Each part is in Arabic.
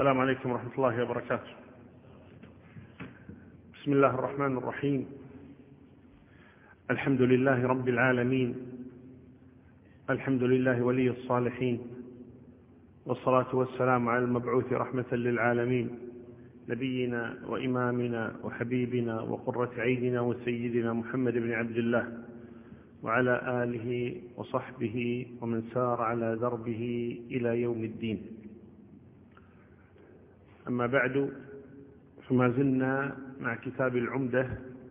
السلام عليكم ورحمة الله وبركاته. بسم الله الرحمن الرحيم. الحمد لله رب العالمين، الحمد لله ولي الصالحين، والصلاة والسلام على المبعوث رحمة للعالمين، نبينا وإمامنا وحبيبنا وقرة عيننا وسيدنا محمد بن عبد الله، وعلى آله وصحبه ومن سار على دربه إلى يوم الدين. أما بعد، فما زلنا مع كتاب العمدة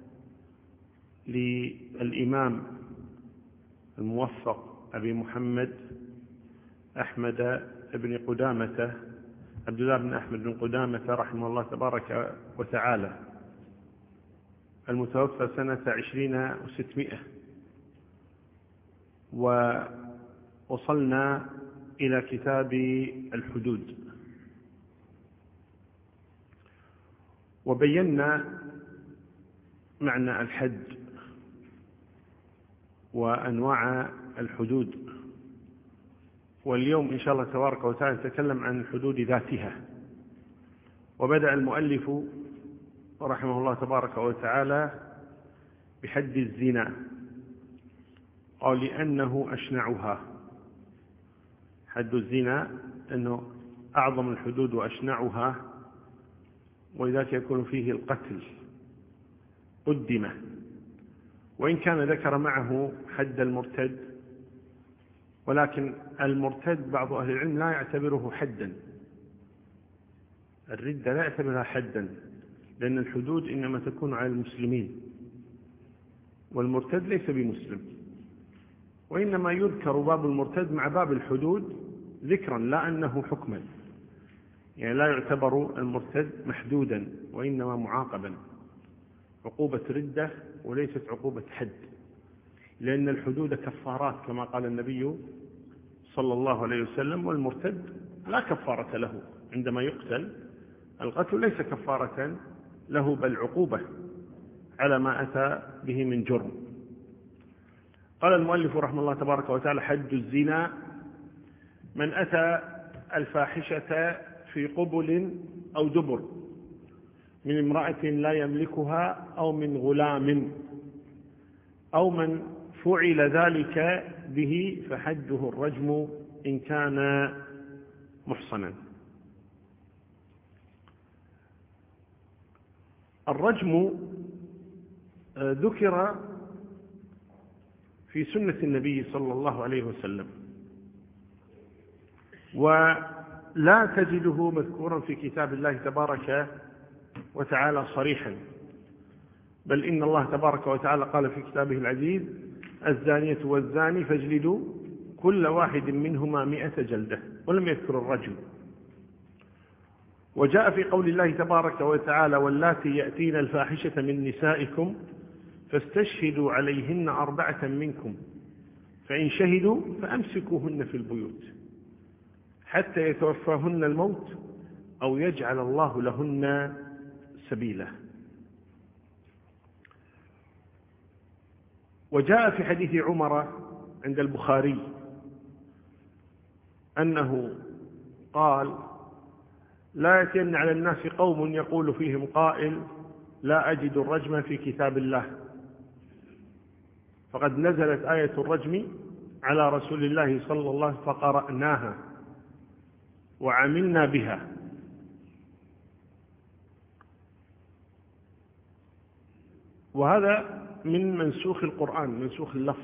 للإمام الموفق أبي محمد أحمد بن قدامة، عبد الله بن أحمد بن قدامة رحمه الله تبارك وتعالى، المتوفى سنة 20 و600. ووصلنا إلى كتاب الحدود، وبينا معنى الحد وأنواع الحدود. واليوم إن شاء الله تبارك وتعالى نتكلم عن الحدود ذاتها. وبدأ المؤلف رحمه الله تبارك وتعالى بحد الزنا، قال لأنه أشنعها. حد الزنا أنه أعظم الحدود وأشنعها، ولذلك يكون فيه القتل قدمه، وإن كان ذكر معه حد المرتد، ولكن المرتد بعض أهل العلم لا يعتبره حدا. الردة لا يعتبرها حدا، لأن الحدود إنما تكون على المسلمين، والمرتد ليس بمسلم، وإنما يذكر باب المرتد مع باب الحدود ذكرا لا أنه حكما، يعني لا يعتبر المرتد محدودا، وإنما معاقبا، عقوبة ردة وليست عقوبة حد، لأن الحدود كفارات كما قال النبي صلى الله عليه وسلم، والمرتد لا كفارة له عندما يقتل. القتل ليس كفارة له، بل عقوبة على ما أتى به من جرم. قال المؤلف رحمه الله تبارك وتعالى: حد الزنا من أتى الفاحشة في قبل أو دبر من امرأة لا يملكها أو من غلام أو من فعل ذلك به فحده الرجم إن كان محصنا. الرجم ذكر في سنة النبي صلى الله عليه وسلم، ولا تجده مذكورا في كتاب الله تبارك وتعالى صريحا، بل إن الله تبارك وتعالى قال في كتابه العزيز: الزانية والزاني فاجلدوا كل واحد منهما 100 جلدة، ولم يذكر الرجم. وجاء في قول الله تبارك وتعالى: واللاتي يأتين الفاحشة من نسائكم فاستشهدوا عليهن 4 منكم فإن شهدوا فأمسكوهن في البيوت حتى يتوفاهن الموت أو يجعل الله لهن سبيلا. وجاء في حديث عمر عند البخاري أنه قال: لا يأتين على الناس قوم يقول فيهم قائل: لا أجد الرجم في كتاب الله، فقد نزلت آية الرجم على رسول الله صلى الله عليه وسلم فقرأناها وعملنا بها. وهذا من منسوخ القرآن، منسوخ اللفظ،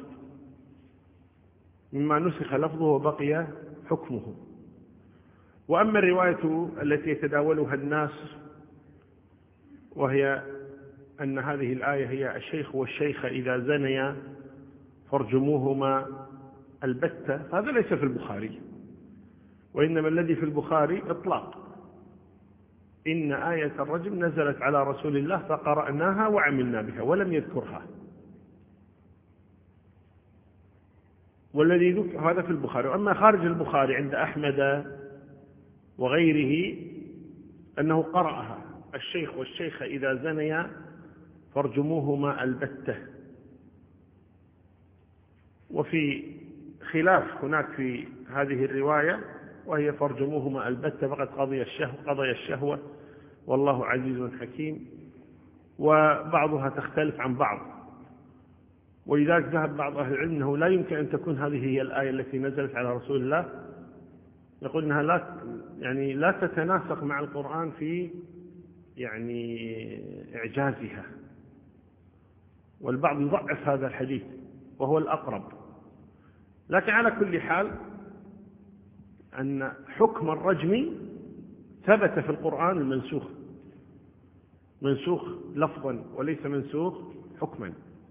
مما نسخ لفظه وبقي حكمه. وأما الرواية التي يتداولها الناس، وهي أن هذه الآية هي: الشيخ والشيخة إذا زنيا فارجموهما البتة، هذا ليس في البخاري، وإنما الذي في البخاري إطلاق: إن آية الرجم نزلت على رسول الله فقرأناها وعملنا بها، ولم يذكرها. والذي ذكر هذا في البخاري. وأما خارج البخاري عند أحمد وغيره أنه قرأها: الشيخ والشيخة إذا زنيا فارجموهما البتة. وفي خلاف هناك في هذه الرواية وهي فارجموهما البتة فقد قضي الشهوة والله عزيز حكيم. وبعضها تختلف عن بعض، ولذلك ذهب بعض أهل العلم أنه لا يمكن أن تكون هذه هي الآية التي نزلت على رسول الله، يقول أنها لا تتناسق مع القرآن في إعجازها، والبعض يضعف هذا الحديث وهو الأقرب. لكن على كل حال أن حكم الرجم ثبت في القرآن منسوخ لفظا وليس منسوخ حكما.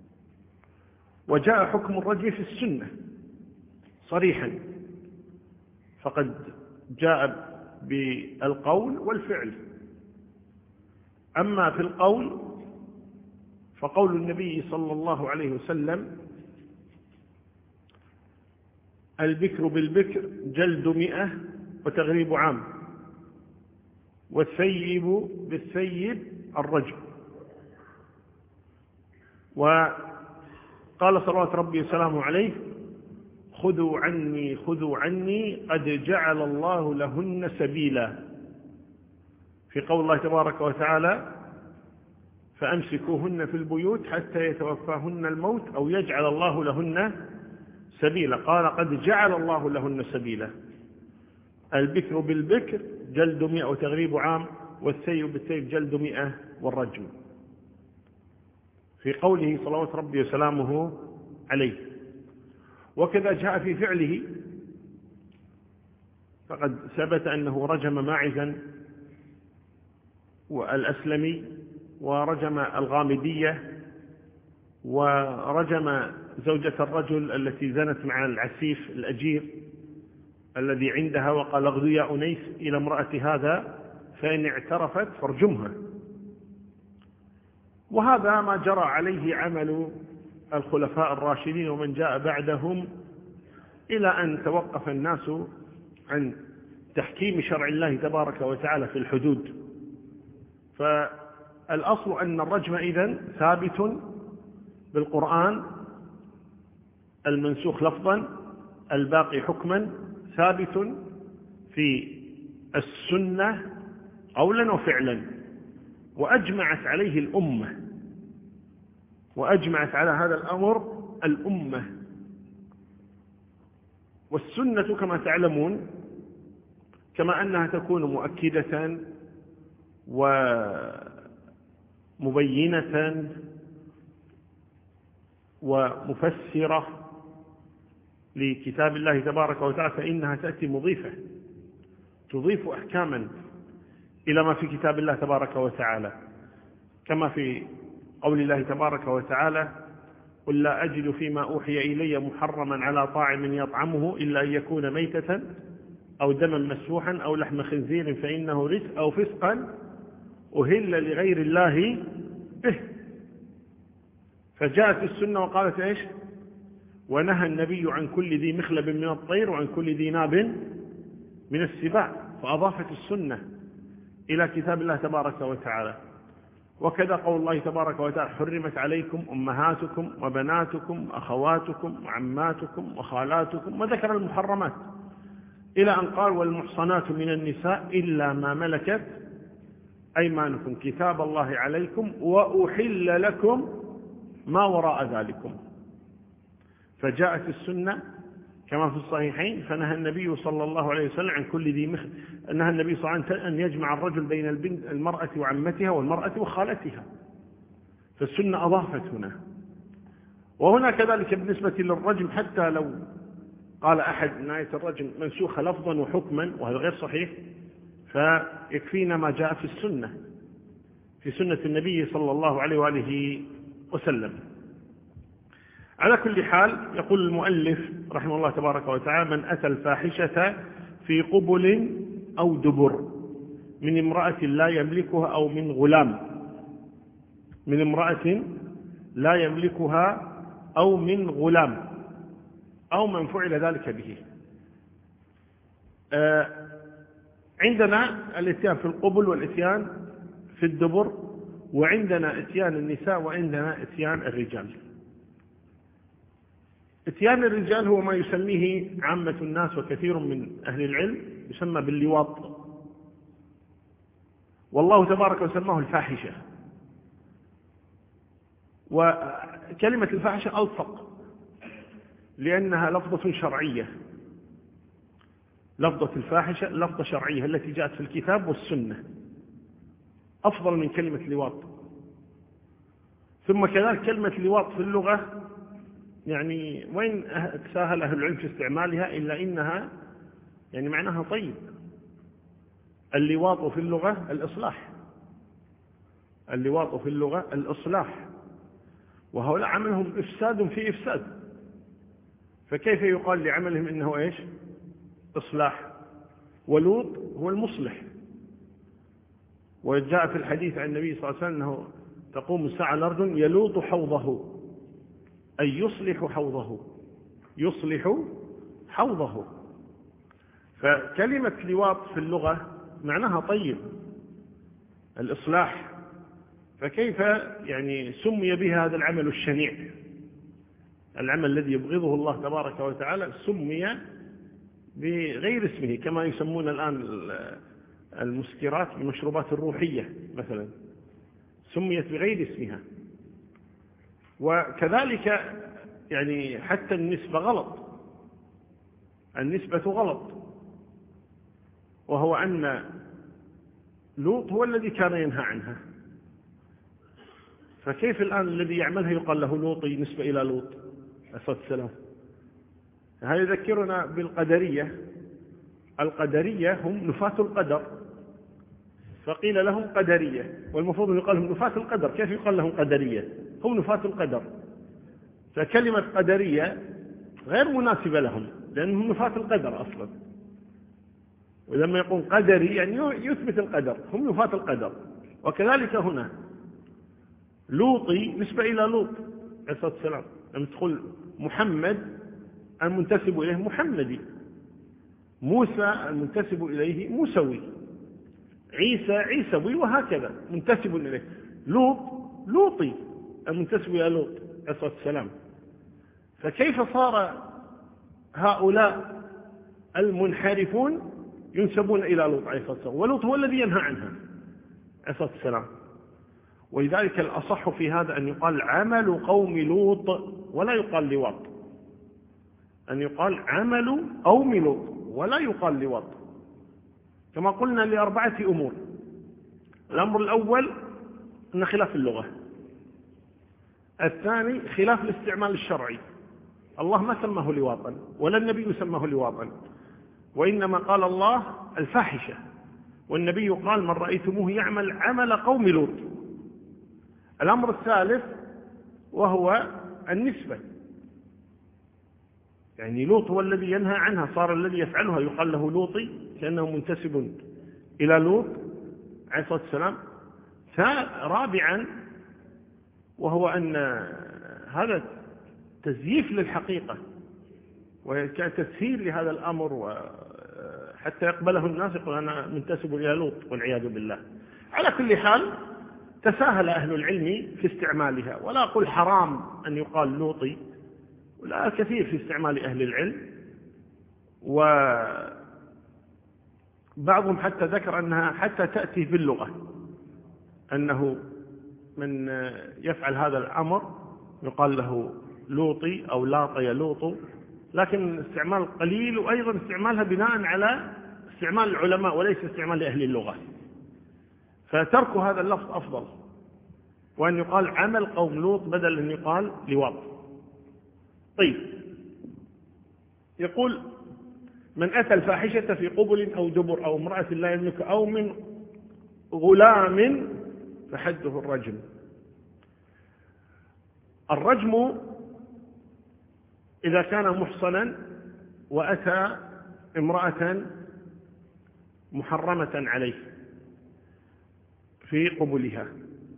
وجاء حكم الرجم في السنة صريحا، فقد جاء بالقول والفعل. أما في القول فقول النبي صلى الله عليه وسلم: البكر بالبكر جلد 100 وتغريب عام، والثيب بالثيب الرجم. وقال صلوات ربي وسلامه عليه: خذوا عني قد جعل الله لهن سبيلا، في قول الله تبارك وتعالى: فأمسكوهن في البيوت حتى يتوفاهن الموت أو يجعل الله لهن سبيلا. قال: قد جعل الله لهن سبيلا. البكر بالبكر جلد 100 وتغريب عام، والثيب بالثيب جلد 100 والرجم، في قوله صلوات ربي وسلامه عليه. وكذا جاء في فعله، فقد ثبت أنه رجم ماعزا والأسلمي، ورجم الغامدية، ورجم زوجة الرجل التي زنت مع العسيف الأجير الذي عندها، وقال: اغدو يا أنيس إلى امرأة هذا فإن اعترفت فارجمها. وهذا ما جرى عليه عمل الخلفاء الراشدين ومن جاء بعدهم، إلى أن توقف الناس عن تحكيم شرع الله تبارك وتعالى في الحدود. فالأصل أن الرجم إذن ثابت بالقرآن المنسوخ لفظا، الباقي حكما، ثابت في السنة قولا وفعلا، وأجمعت عليه الأمة، وأجمعت على هذا الأمر الأمة. والسنة كما تعلمون كما أنها تكون مؤكدة ومبينة ومفسرة لكتاب الله تبارك وتعالى، فإنها تأتي مضيفة، تضيف أحكاما إلى ما في كتاب الله تبارك وتعالى، كما في قول الله تبارك وتعالى: قل لا أجد فيما أوحي إلي محرما على طاعم يطعمه إلا أن يكون ميتة أو دما مسفوحا أو لحم خنزير فإنه رجس أو فسقا أهل لغير الله به. فجاءت السنة وقالت إيش؟ ونهى النبي عن كل ذي مخلب من الطير وعن كل ذي ناب من السباع، فأضافت السنة إلى كتاب الله تبارك وتعالى. وكذا قول الله تبارك وتعالى: حرمت عليكم أمهاتكم وبناتكم وأخواتكم وعماتكم وخالاتكم، وذكر المحرمات إلى أن قال: والمحصنات من النساء إلا ما ملكت أيمانكم كتاب الله عليكم وأحل لكم ما وراء ذلكم. فجاءت السنة كما في الصحيحين، فنهى النبي صلى الله عليه وسلم عن كل ذي نهى النبي صلى الله عليه وسلم أن يجمع الرجل بين المرأة وعمتها والمرأة وخالتها، فالسنة أضافت هنا. وهنا كذلك بالنسبة للرجم، حتى لو قال أحد إن آية الرجم منسوخة لفظا وحكما وهذا غير صحيح، فيكفينا ما جاء في السنة، في سنة النبي صلى الله عليه وآله وسلم. على كل حال، يقول المؤلف رحمه الله تبارك وتعالى: من أتى الفاحشة في قبل أو دبر من امرأة لا يملكها أو من غلام، من امرأة لا يملكها أو من غلام أو من فعل ذلك به. عندنا الاتيان في القبل والاتيان في الدبر، وعندنا اتيان النساء وعندنا اتيان الرجال. اتيان الرجال هو ما يسميه عامة الناس وكثير من أهل العلم يسمى باللواط، والله تبارك وسماه الفاحشة. وكلمة الفاحشة ألصق لأنها لفظة شرعية، لفظة الفاحشة لفظة شرعية التي جاءت في الكتاب والسنة، أفضل من كلمة لواط. ثم كذلك كلمة لواط في اللغة يعني وين تساهل أهل العلم في استعمالها إلا إنها يعني معناها طيب. اللواط في اللغة الإصلاح، اللواط في اللغة الإصلاح، وهؤلاء عملهم إفساد في إفساد، فكيف يقال لعملهم إنه إيش؟ إصلاح. ولوط هو المصلح، وجاء في الحديث عن النبي صلى الله عليه وسلم أنه تقوم الساعة على رجل يلوط حوضه، أي يصلح حوضه، يصلح حوضه. فكلمة لواط في اللغة معناها طيب، الإصلاح، فكيف يعني سمي به هذا العمل الشنيع، العمل الذي يبغضه الله تبارك وتعالى سمي بغير اسمه، كما يسمون الآن المسكرات المشروبات الروحية مثلا سميت بغير اسمها. وكذلك يعني حتى النسبة غلط، النسبة غلط، وهو أن لوط هو الذي كان ينهى عنها، فكيف الآن الذي يعملها يقال له لوطي نسبة إلى لوط عليه الصلاة والسلام؟ هذا يذكرنا بالقدرية. القدرية هم نفاة القدر، فقيل لهم قدرية، والمفروض أن يقال لهم نفاة القدر، كيف يقال لهم قدرية؟ هم نفاة القدر، فكلمة قدرية غير مناسبة لهم لأنهم نفاة القدر أصلا، ولما يقول قدري يعني يثبت القدر، هم نفاة القدر. وكذلك هنا لوطي نسبة إلى لوط عليه الصلاة والسلام، لما تقول محمد المنتسب إليه محمدي، موسى المنتسب إليه موسوي، عيسى عيسوي، وهكذا منتسب إليه. لوط لوطي المنتسب إلى لوط عليه الصلاة والسلام. فكيف صار هؤلاء المنحرفون ينسبون إلى لوط عليه الصلاة والسلام، ولوط هو الذي ينهى عنها عليه الصلاة والسلام؟ ولذلك الأصح في هذا أن يقال عمل قوم لوط ولا يقال لواط، أن يقال عمل قوم لوط ولا يقال لواط، كما قلنا لأربعة أمور. الأمر الأول أن خلاف اللغة، الثاني خلاف الاستعمال الشرعي، الله ما سماه لواطا ولا النبي سماه لواطا، وإنما قال الله الفاحشة، والنبي قال من رأيتموه يعمل عمل قوم لوط. الأمر الثالث وهو النسبة، يعني لوط هو الذي ينهى عنها، صار الذي يفعلها يقال له لوطي كأنه منتسب إلى لوط عليه الصلاة والسلام. رابعا وهو أن هذا تزييف للحقيقة وكتسهيل لهذا الأمر، حتى يقبله الناس يقول أنا منتسب إلى لوط والعياذ بالله. على كل حال تساهل أهل العلم في استعمالها، ولا أقول حرام أن يقال لوطي، ولا كثير في استعمال أهل العلم، وبعضهم حتى ذكر أنها حتى تأتي في اللغة، أنه من يفعل هذا الأمر يقال له لوطي أو لاطي لوط، لكن استعمال قليل، وأيضا استعمالها بناء على استعمال العلماء وليس استعمال أهل اللغة، فترك هذا اللفظ أفضل، وأن يقال عمل قوم لوط بدل أن يقال لواط. طيب، يقول من أتى الفاحشة في قبل أو دبر أو امرأة لا يملك أو من غلام فحده الرجم. الرجم إذا كان محصنا وأتى امرأة محرمة عليه في قبلها.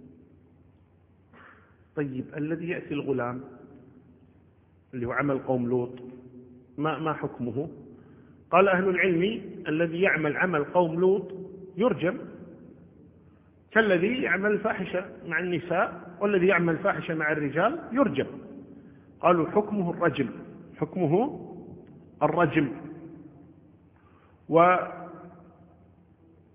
طيب، الذي يأتي الغلام اللي هو عمل قوم لوط ما حكمه؟ قال أهل العلم الذي يعمل عمل قوم لوط يرجم، كالذي يعمل الفاحشة مع النساء والذي يعمل الفاحشة مع الرجال يرجم. قالوا حكمه الرجم، حكمه الرجم. وهذا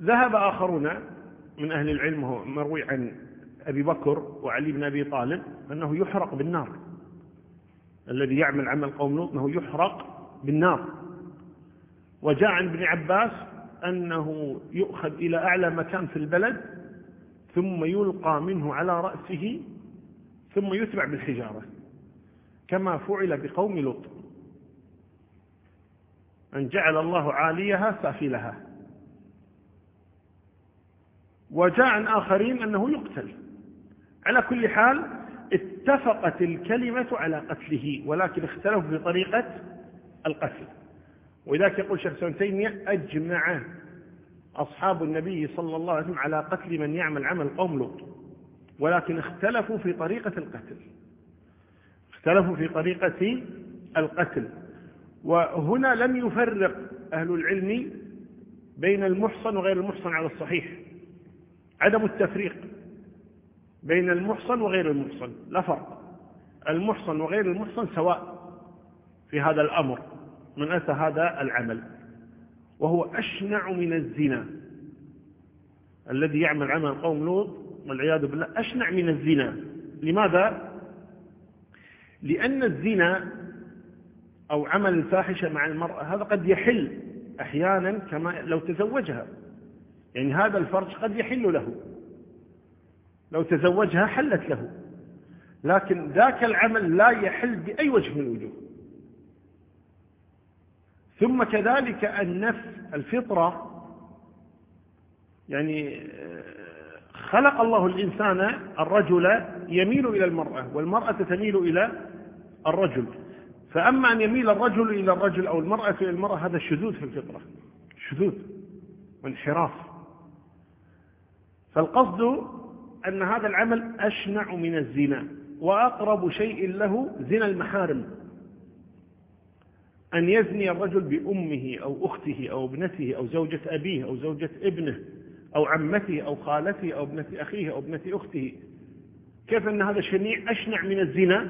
ذهب آخرون من أهل العلم، هو مروي عن أبي بكر وعلي بن أبي طالب، أنه يحرق بالنار. الذي يعمل عمل قوم لوط أنه يحرق بالنار. وجاء عن ابن عباس أنه يؤخذ إلى أعلى مكان في البلد ثم يلقى منه على رأسه ثم يتبع بالحجارة، كما فعل بقوم لوط، أن جعل الله عاليها سافلها. وجاء عن آخرين أنه يقتل. على كل حال اتفقت الكلمة على قتله، ولكن اختلفوا في طريقة القتل. ولذلك يقول شيخ ابن تيمية: أجمع أصحاب النبي صلى الله عليه وسلم على قتل من يعمل عمل قوم لوط، ولكن اختلفوا في طريقة القتل. اختلفوا في طريقة القتل. وهنا لم يفرق أهل العلم بين المحصن وغير المحصن على الصحيح، عدم التفريق بين المحصن وغير المحصن لا فرق. المحصن وغير المحصن سواء في هذا الأمر من أتى هذا العمل، وهو أشنع من الزنا. الذي يعمل عمل قوم لوط والعياذ بالله أشنع من الزنا. لماذا؟ لأن الزنا أو عمل الفاحشة مع المرأة هذا قد يحل أحيانا كما لو تزوجها، يعني هذا الفرج قد يحل له، لو تزوجها حلت له، لكن ذاك العمل لا يحل بأي وجه من الوجوه. ثم كذلك النفس الفطرة، يعني خلق الله الإنسان الرجل يميل إلى المرأة والمرأة تميل إلى الرجل، فأما أن يميل الرجل إلى الرجل أو المرأة إلى المرأة هذا شذوذ في الفطرة، شذوذ وانحراف. فالقصد أن هذا العمل أشنع من الزنا، وأقرب شيء له زنا المحارم، أن يزني الرجل بأمه أو أخته أو ابنته أو زوجة أبيه أو زوجة ابنه أو عمته أو خالته أو ابنة أخيه أو ابنة أخته. كيف أن هذا شنيع أشنع من الزنا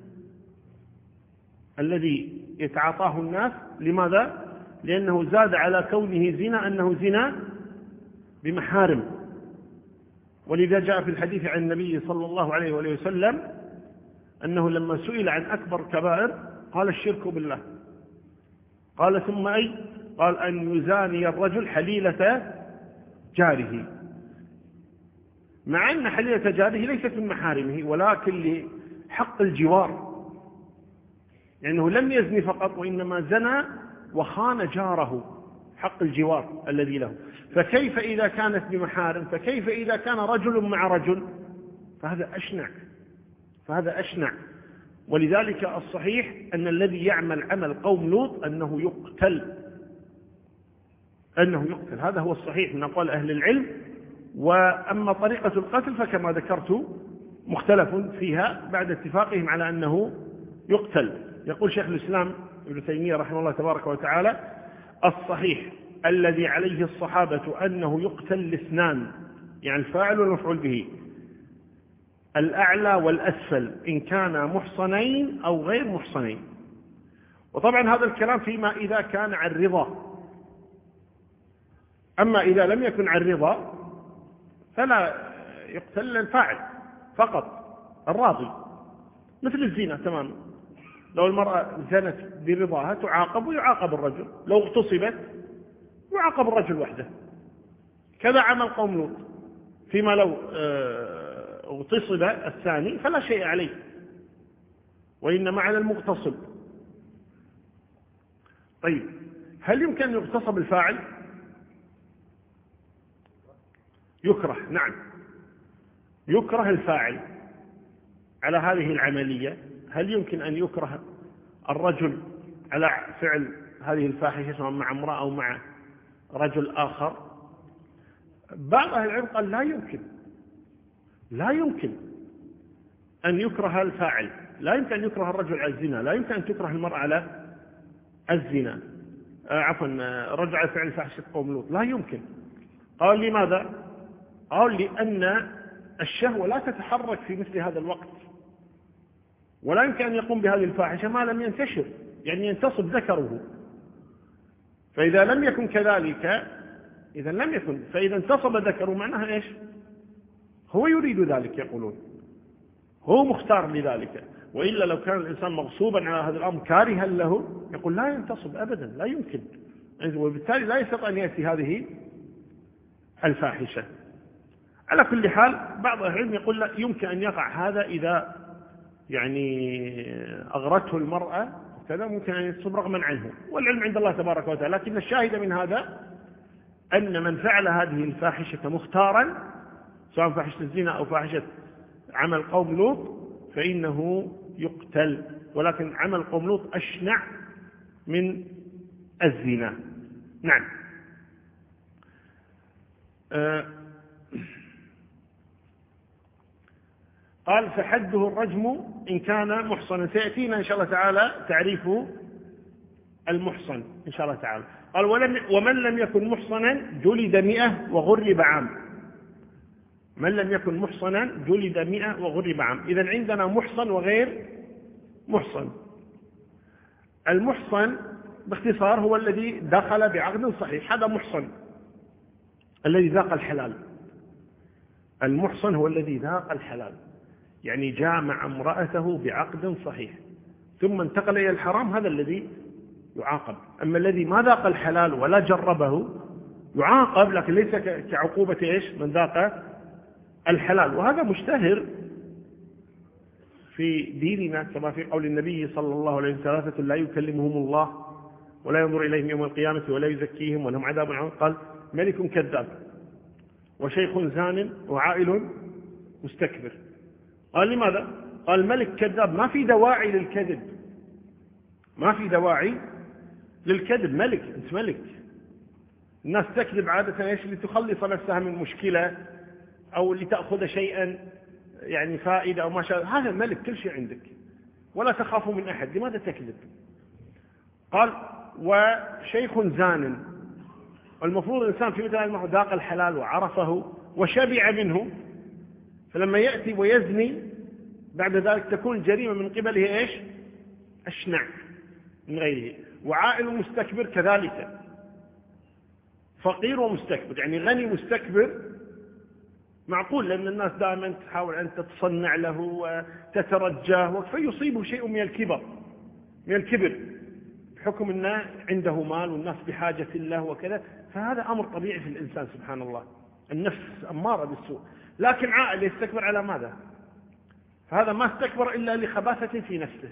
الذي يتعاطاه الناس؟ لماذا؟ لأنه زاد على كونه زنا أنه زنا بمحارم. ولذا جاء في الحديث عن النبي صلى الله عليه وآله وسلم أنه لما سئل عن أكبر كبائر قال: الشرك بالله. قال: ثم أي؟ قال: أن يزاني الرجل حليلة جاره، مع أن حليلة جاره ليست من محارمه ولكن لحق الجوار، لأنه لم يزني فقط وإنما زنى وخان جاره، حق الجوار الذي له. فكيف إذا كانت بمحارم؟ فكيف إذا كان رجل مع رجل؟ فهذا أشنع. ولذلك الصحيح أن الذي يعمل عمل قوم لوط أنه يقتل، هذا هو الصحيح من أقوال أهل العلم. وأما طريقة القتل فكما ذكرت مختلف فيها بعد اتفاقهم على أنه يقتل. يقول شيخ الإسلام ابن تيمية رحمه الله تبارك وتعالى: الصحيح الذي عليه الصحابة أنه يقتل الاثنان، يعني الفاعل والمفعول به، الأعلى والأسفل، إن كان محصنين أو غير محصنين. وطبعا هذا الكلام فيما إذا كان عن رضا، أما إذا لم يكن عن رضا فلا يقتل الفاعل فقط الراضي، مثل الزنا تماما. لو المرأة زنت برضاها تعاقب ويعاقب الرجل، لو اغتصبت يعاقب الرجل وحده. كذا عمل قوم لوط، فيما لو اغتصب الثاني فلا شيء عليه، وإنما على المغتصب. طيب، هل يمكن أن يغتصب الفاعل؟ يكره، نعم، يكره الفاعل على هذه العملية. هل يمكن أن يكره الرجل على فعل هذه الفاحشة سواء مع امرأة أو مع رجل آخر؟ بعض أهل العلم قال لا يمكن أن يكره الفاعل، لا يمكن أن يكره الرجل على الزنا، لا يمكن أن تكره المرأة على الزنا، رجل على فعل فاحشة قوم لوط، لا يمكن. قال: لماذا؟ قال: لأن الشهوة لا تتحرك في مثل هذا الوقت، ولا يمكن أن يقوم بهذه الفاحشة ما لم ينتشر، يعني ينتصب ذكره. فإذا لم يكن كذلك إذا لم يكن، فإذا انتصب ذكره معناها إيش؟ هو يريد ذلك، يقولون هو مختار لذلك. وإلا لو كان الإنسان مغصوبا على هذا الأمر كارها له يقول لا ينتصب أبدا، لا يمكن، وبالتالي لا يستطيع أن يأتي هذه الفاحشة. على كل حال بعض أهل العلم يقول لا، يمكن أن يقع هذا إذا يعني أغرته المرأة وكذا، ممكن أن ينتصب رغما عنه، والعلم عند الله تبارك وتعالى. لكن الشاهد من هذا أن من فعل هذه الفاحشة مختارا، سواء فاحشة الزنا أو فاحشة عمل قوم لوط، فإنه يقتل. ولكن عمل قوم لوط أشنع من الزنا. نعم. قال فحده الرجم إن كان محصنا. سيأتينا إن شاء الله تعالى تعريف المحصن إن شاء الله تعالى. قال ومن لم يكن محصنا جلد 100 وغرب عام. من لم يكن محصنا جلد 100 وغرب عام. إذن عندنا محصن وغير محصن. المحصن باختصار هو الذي دخل بعقد صحيح، هذا محصن الذي ذاق الحلال. المحصن هو الذي ذاق الحلال، يعني جامع امرأته بعقد صحيح ثم انتقل إلى الحرام، هذا الذي يعاقب. أما الذي ما ذاق الحلال ولا جربه يعاقب، لكن ليس كعقوبة إيش من ذاق الحلال. وهذا مشتهر في ديننا كما في قول النبي صلى الله عليه وسلم: 3 لا يكلمهم الله ولا ينظر إليهم يوم القيامة ولا يزكيهم ولهم عذاب عظيم. قال: ملك كذاب وشيخ زان وعائل مستكبر. قال: لماذا؟ قال: ملك كذاب، ما في دواعي للكذب، ما في دواعي للكذب. ملك، أنت ملك. الناس تكذب عادة إيش؟ لتخلص نفسها من مشكلة أو لتأخذ شيئا يعني فائدة أو ما شاء. هذا الملك كل شيء عندك ولا تخاف من أحد، لماذا تكذب؟ قال: وشيخ زان. والمفروض الإنسان في مثل هذا ذاق الحلال وعرفه وشبع منه، فلما يأتي ويزني بعد ذلك تكون الجريمة من قبله إيش؟ أشنع من غيره. وعائل مستكبر كذلك، فقير ومستكبر، يعني غني مستكبر معقول، لأن الناس دائما تحاول أن تتصنع له وتترجاه، فيصيبه شيء من الكبر بحكم أنه عنده مال والناس بحاجة له وكذا. فهذا أمر طبيعي في الإنسان سبحان الله، النفس أمارة بالسوء. لكن عائل يستكبر على ماذا؟ فهذا ما استكبر إلا لخباثة في نفسه،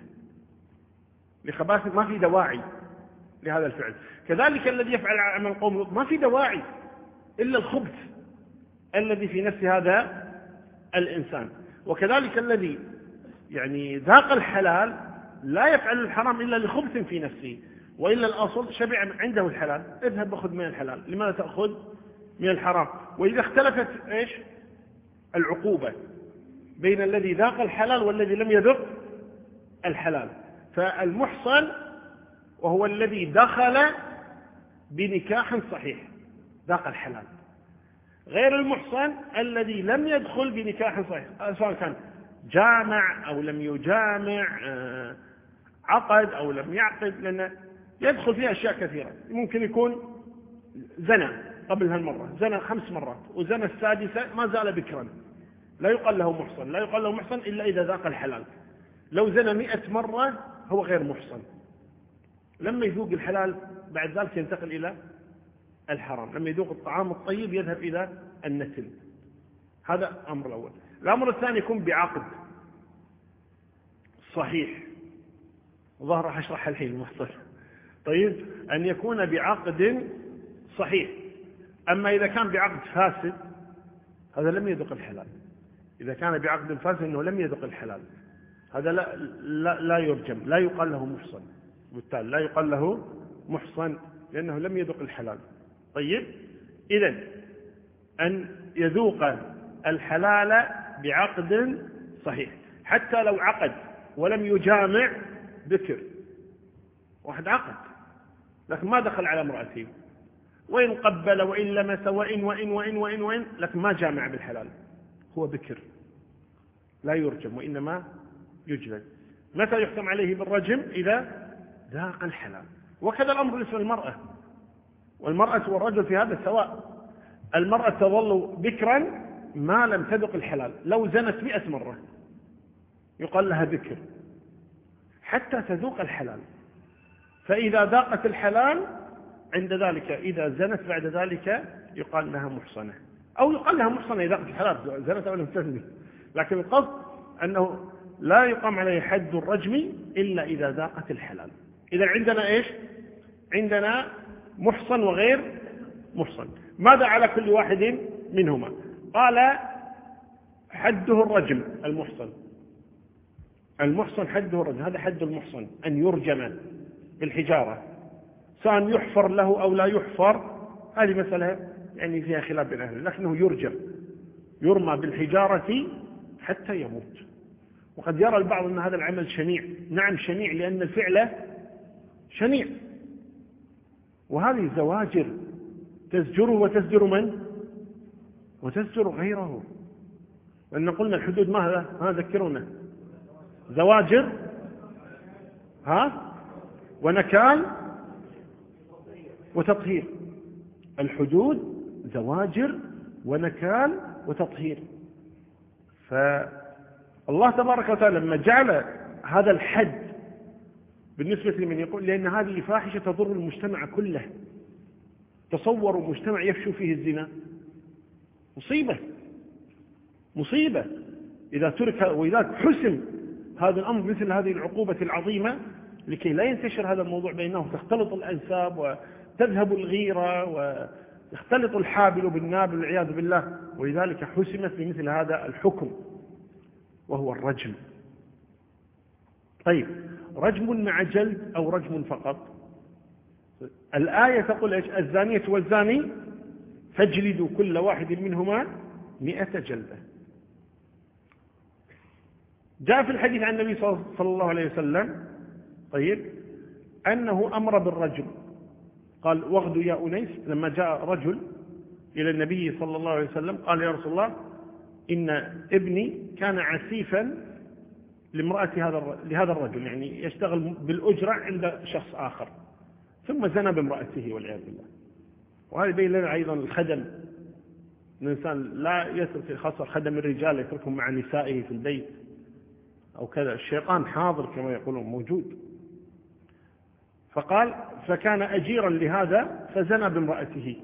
لخباثة، ما في دواعي لهذا الفعل. كذلك الذي يفعل عمل قوم لوط ما في دواعي إلا الخبث الذي في نفس هذا الإنسان. وكذلك الذي يعني ذاق الحلال لا يفعل الحرام إلا لخبث في نفسه، وإلا الأصل شبع عنده الحلال، اذهب أخذ من الحلال، لماذا تأخذ من الحرام؟ وإذا اختلفت إيش العقوبة بين الذي ذاق الحلال والذي لم يذق الحلال، فالمحصن وهو الذي دخل بنكاح صحيح ذاق الحلال، غير المحصن الذي لم يدخل بنكاح صحيح، سواء كان جامع أو لم يجامع، عقد أو لم يعقد، لأن يدخل فيها أشياء كثيرة. ممكن يكون زنى قبل هالمرة، زنى 5 مرات، وزنى السادسة ما زال بكرا، لا يقال له محصن، لا يقال له محصن إلا إذا ذاق الحلال. لو زنى 100 مرة هو غير محصن. لما يذوق الحلال بعد ذلك ينتقل إلى الحرام، لما يذوق الطعام الطيب يذهب إلى النتن. هذا أمر الأول. الأمر الثاني يكون بعقد صحيح، ظهر راح أشرح الحين المحصن. طيب، أن يكون بعقد صحيح. أما إذا كان بعقد فاسد هذا لم يذق الحلال. إذا كان بعقد فاسد أنه لم يذق الحلال، هذا لا يرجم، لا يقال له محصن، بالتالي لا يقال له محصن لأنه لم يذق الحلال. طيب، إذن أن يذوق الحلال بعقد صحيح، حتى لو عقد ولم يجامع بكر، واحد عقد لكن ما دخل على امرأته، وإن قبل وإن لمس وإن وإن وإن وإن وإن، لكن ما جامع بالحلال، هو بكر، لا يرجم وإنما يجلد. متى يحكم عليه بالرجم؟ إذا ذاق الحلال. وكذا الأمر بالنسبة للمرأة، والمرأة والرجل في هذا سواء. المرأة تظل بكرا ما لم تذق الحلال، لو زنت 100 مرة يقال لها بكر حتى تذوق الحلال، فإذا ذاقت الحلال عند ذلك إذا زنت بعد ذلك يقال لها محصنة، أو يقال لها محصنة إذا ذاقت الحلال زنت أو لم تزني، لكن القصد أنه لا يقام عليه حد الرجم إلا إذا ذاقت الحلال. إذا عندنا إيش؟ عندنا محصن وغير محصن. ماذا على كل واحد منهما؟ قال حده الرجم. المحصن حده الرجم، هذا حد المحصن، أن يرجم بالحجارة، سواء يحفر له أو لا يحفر، هذه مسألة يعني فيها خلاف بين أهل، لكنه يرجم، يرمى بالحجارة حتى يموت. وقد يرى البعض أن هذا العمل شنيع. نعم شنيع، لأن الفعل شنيع، وهذه زواجر تزجره وتزجر من؟ وتزجر غيره. لأن قلنا الحدود ما ذكرونا زواجر ونكال وتطهير. الحدود زواجر ونكال وتطهير. فالله تبارك وتعالى لما جعل هذا الحد بالنسبة لمن يقول، لأن هذه فاحشة تضر المجتمع كله. تصوروا مجتمع يفشو فيه الزنا، مصيبة إذا ترك وإذا حسم هذا الأمر مثل هذه العقوبة العظيمة، لكي لا ينتشر هذا الموضوع بينهم، تختلط الأنساب وتذهب الغيرة ويختلط الحابل بالنابل والعياذ بالله. ولذلك حسمت بمثل هذا الحكم وهو الرجم. طيب، رجم مع جلد أو رجم فقط؟ الآية تقول إيش؟ الزانية والزاني فاجلدوا كل واحد منهما 100 جلدة. جاء في الحديث عن النبي صلى الله عليه وسلم طيب أنه أمر بالرجم. قال واغدوا يا أنيس، لما جاء رجل إلى النبي صلى الله عليه وسلم قال يا رسول الله إن ابني كان عسيفا لهذا الرجل، يعني يشتغل بالأجرة عند شخص آخر، ثم زنى بامرأته والعياذ بالله. وهذا يبين لنا أيضا الخدم، الإنسان لا يترك خاصة خدم الرجال يتركهم مع نسائه في البيت أو كذا، الشيطان حاضر كما يقولون موجود. فقال فكان أجيرا لهذا فزنى بامرأته.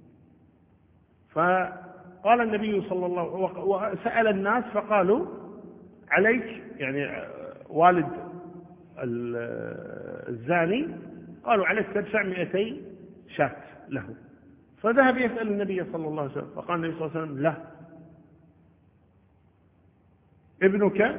فقال النبي صلى الله عليه وسلم وسأل الناس فقالوا عليك، يعني والد الزاني، قالوا عليك تدفع 200 شاة له. فذهب يسأل النبي صلى الله عليه وسلم، فقال النبي صلى الله عليه وسلم لا، ابنك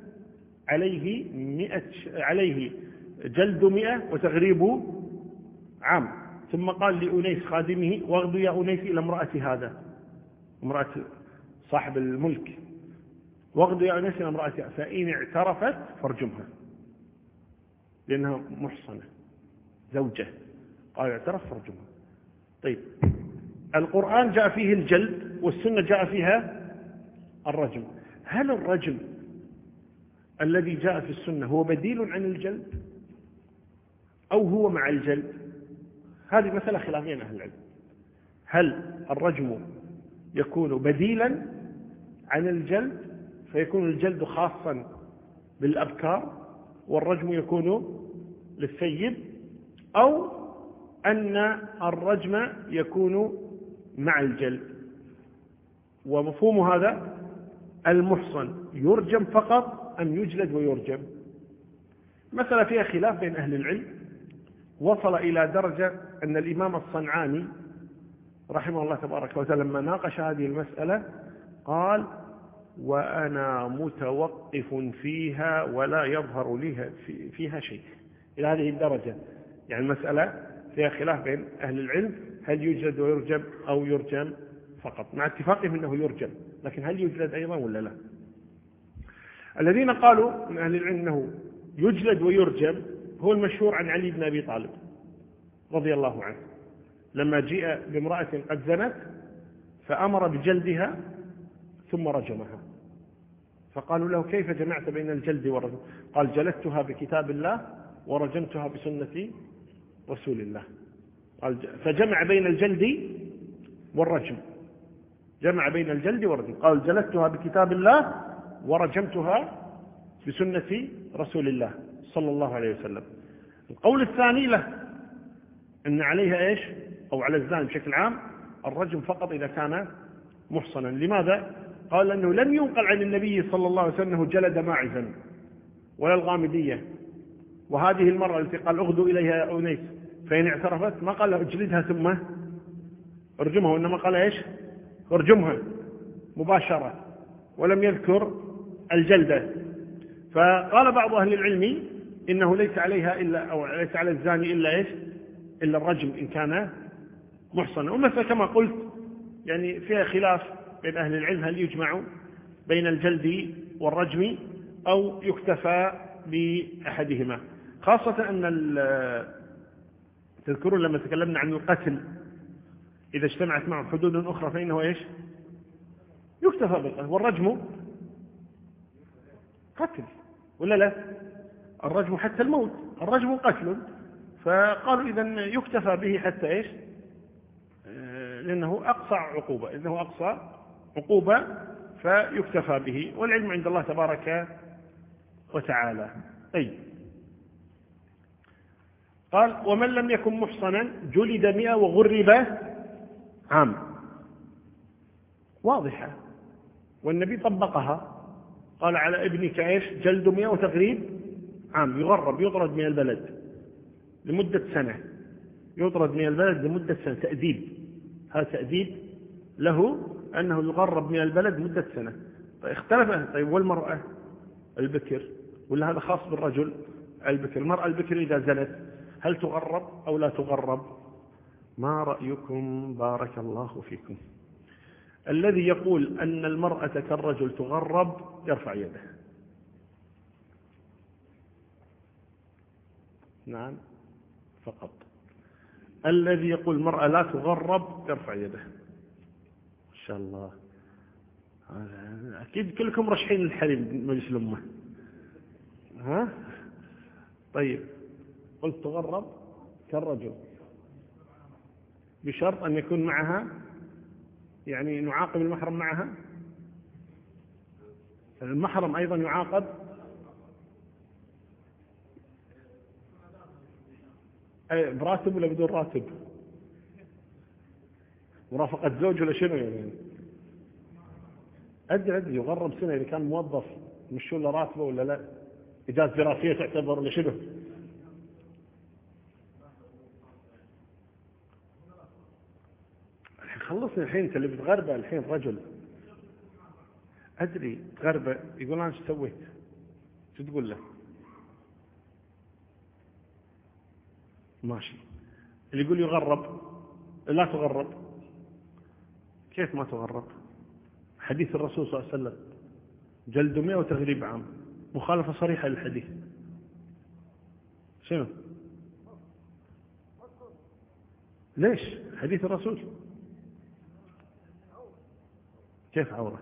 عليه جلد 100 وتغريب عام. ثم قال لأنيس خادمه واغدوا يا أنيس إلى امرأة هذا، امرأة صاحب الملك، واغدوا يا أنيس إلى امرأتها فإن اعترفت فارجمها، لأنها محصنة زوجة. قال اعترف فارجمها. طيب، القرآن جاء فيه الجلد والسنة جاء فيها الرجم. هل الرجم الذي جاء في السنة هو بديل عن الجلد أو هو مع الجلد؟ هذه مسألة خلافية بين أهل العلم. هل الرجم يكون بديلا عن الجلد فيكون الجلد خاصا بالأبكار والرجم يكون للثيب، أو أن الرجم يكون مع الجلد؟ ومفهوم هذا المحصن يرجم فقط أم يجلد ويرجم؟ مسألة فيها خلاف بين أهل العلم، وصل إلى درجة أن الإمام الصنعاني رحمه الله تبارك وتعالى لما ناقش هذه المسألة قال وأنا متوقف فيها ولا يظهر لي فيها شيء. إلى هذه الدرجة، يعني المسألة فيها خلاف بين أهل العلم، هل يجلد ويرجم أو يرجم فقط، مع اتفاقهم أنه يرجم، لكن هل يجلد أيضا ولا لا؟ الذين قالوا من أهل العلم أنه يجلد ويرجم هو المشهور عن علي بن أبي طالب رضي الله عنه، لما جاء بامرأة قد زنت فأمر بجلدها ثم رجمها، فقالوا له كيف جمعت بين الجلد والرجم؟ قال جلدتها بكتاب الله ورجمتها بسنة رسول الله. فجمع بين الجلد والرجم، جمع بين الجلد والرجم. قال جلدتها بكتاب الله ورجمتها بسنة رسول الله صلى الله عليه وسلم. القول الثاني له أن عليها إيش، أو على الزاني بشكل عام الرجم فقط إذا كان محصنا. لماذا؟ قال أنه لم ينقل عن النبي صلى الله عليه وسلم أنه جلد ماعزا ولا الغامدية. وهذه المرأة التي قال اغدوا إليها يا أنيس فإن اعترفت ما قال اجلدها ثم ارجمها، وإنما قال إيش، ارجمها مباشرة، ولم يذكر الجلدة. فقال بعض أهل العلم إنه ليس عليها إلا، أو ليس على الزاني إلا إيش، إلا الرجم إن كان محصنا. ومثل كما قلت يعني فيها خلاف بين أهل العلم هل يجمع بين الجلد والرجم أو يكتفى بأحدهما، خاصة أن تذكرون لما تكلمنا عن القتل إذا اجتمعت معه حدود أخرى فإنه إيش، يكتفى بالقتل. والرجم قتل ولا لا؟ الرجم حتى الموت، الرجم قتل. فقالوا إذن يكتفى به حتى إيش، لأنه أقصى عقوبة، إنه أقصى عقوبة فيكتفى به، والعلم عند الله تبارك وتعالى. أي قال ومن لم يكن محصنا جلد 100 وغرب عام. واضحة، والنبي طبقها، قال على ابنك إيش، جلد 100 وتغريب عام، يغرب، يطرد من البلد لمدة سنة، يطرد من البلد لمدة سنة، تأديب، هذا تأديب له أنه يغرب من البلد مدة سنة. اختلف. طيب والمرأة البكر، ولا هذا خاص بالرجل البكر؟ المرأة البكر إذا زنت هل تغرب أو لا تغرب؟ ما رأيكم؟ بارك الله فيكم. الذي يقول أن المرأة كالرجل تغرب يرفع يده. نعم فقط. الذي يقول المرأة لا تغرب يرفع يده. إن شاء الله أكيد كلكم رشحين الحريم مجلس الأمة. ها طيب، قلت تغرب كالرجل بشرط أن يكون معها، يعني نعاقب المحرم معها. المحرم أيضا يعاقب. براتب ولا بدون راتب؟ مرافقة زوج ولا شنو يعني؟ أدري يغرب سنة إذا كان موظف مشوا له راتبه ولا لا، إجازة دراسية تعتبر ولا شنو؟ خلصني الحين، أنت اللي بتغربه الحين رجل. أدري تغربه يقول أنا ايش سويت؟ شو تقول له؟ ماشي. اللي يقول يغرب لا تغرب، كيف ما تغرب؟ حديث الرسول صلى الله عليه وسلم جلد 100 وتغريب عام، مخالفة صريحة للحديث. شنو؟ ليش؟ حديث الرسول. كيف عورة؟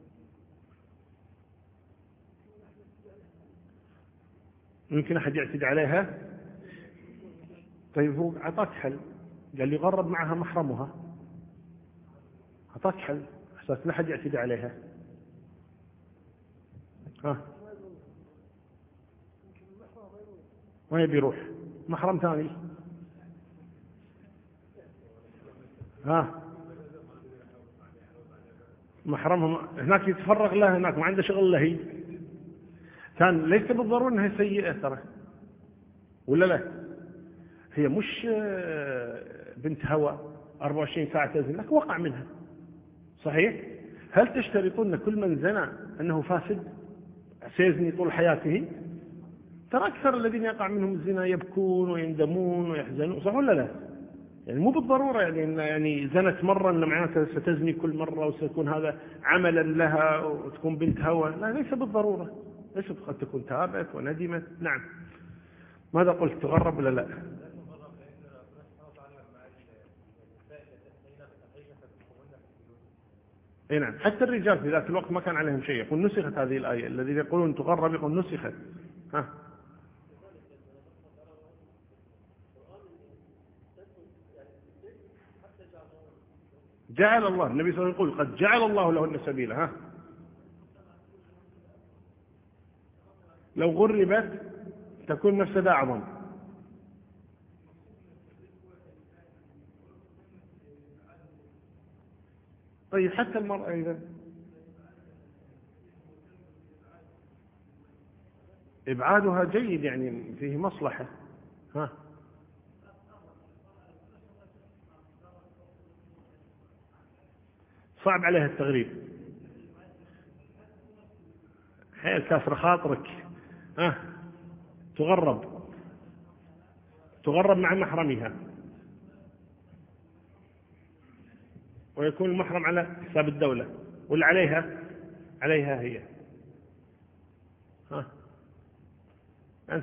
ممكن أحد يعتدي عليها؟ طيب هو أعطاك حل، قال لي غرب معها محرمها، أعطاك حل أساس لا أحد يعتدي عليها. ها ما يبي يروح محرم ثاني. ها محرمهم هناك يتفرغ له، هناك ما عنده شغل له. هي كان ليس بالضرورة أنها سيئة ترى، ولا لا؟ هي مش بنت هوى 24 ساعة تزن، لك وقع منها صحيح. هل تشترطون كل من زنى أنه فاسد سيزني طول حياته؟ ترى أكثر الذين يقع منهم الزنا يبكون ويندمون ويحزنون، صح ولا لا؟ يعني مو بالضرورة يعني زنت مرة أن معناتها ستزني كل مرة وسيكون هذا عملا لها وتكون بنت هوى، لا ليس بالضرورة، ليس قد تكون تابت وندمت. نعم. ماذا قلت؟ تغرب ولا لا؟ اي نعم. حتى الرجال في ذات الوقت ما كان عليهم شيء، يقول نسخت هذه الآية. الذين يقولون تغرب يقول نسخت. ها جعل الله، النبي صلى الله عليه وسلم يقول قد جعل الله لهن سبيلا. ها لو غربت تكون مفسدة أعظم. طيب حتى المرأة إذا إبعادها جيد يعني فيه مصلحة. ها صعب عليها التغريب. حيل كسر خاطرك. ها تغرب مع محرمها، ويكون المحرم على حساب الدولة ولا عليها هي. ها أنت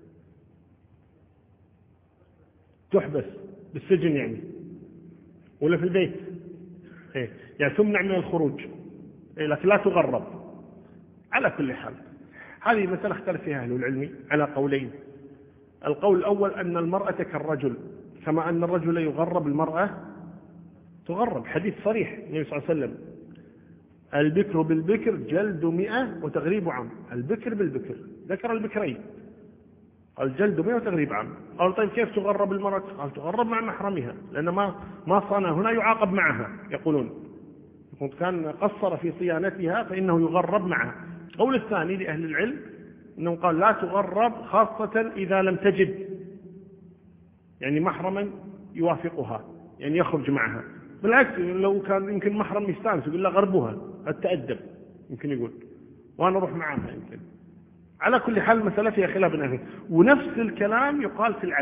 تحبس بالسجن يعني ولا في البيت؟ يعني تمنع من الخروج، لكن لا تغرب. على كل حال هذه مسألة اختلف فيها أهل العلم على قولين. القول الأول أن المرأة كالرجل، كما أن الرجل يغرب المرأة تغرب. حديث صريح النبي صلى الله عليه وسلم: البكر بالبكر جلد 100 وتغريب عام. البكر بالبكر، ذكر البكرين، قال جلد 100 وتغريب عام. قال طيب كيف تغرب المرأة؟ قال تغرب مع محرمها، لأن ما صان هنا يعاقب معها. يقولون كان قصر في صيانتها فإنه يغرب معها. القول الثاني لأهل العلم أنه قال لا تغرب، خاصة إذا لم تجد يعني محرما يوافقها، يعني يخرج معها. بالعكس لو كان يمكن محرم يستانس يقول لا غربوها التأدب، يمكن يقول وأنا أروح معها يمكن. على كل حال المسألة فيها خلاف بين أهل. ونفس الكلام يقال في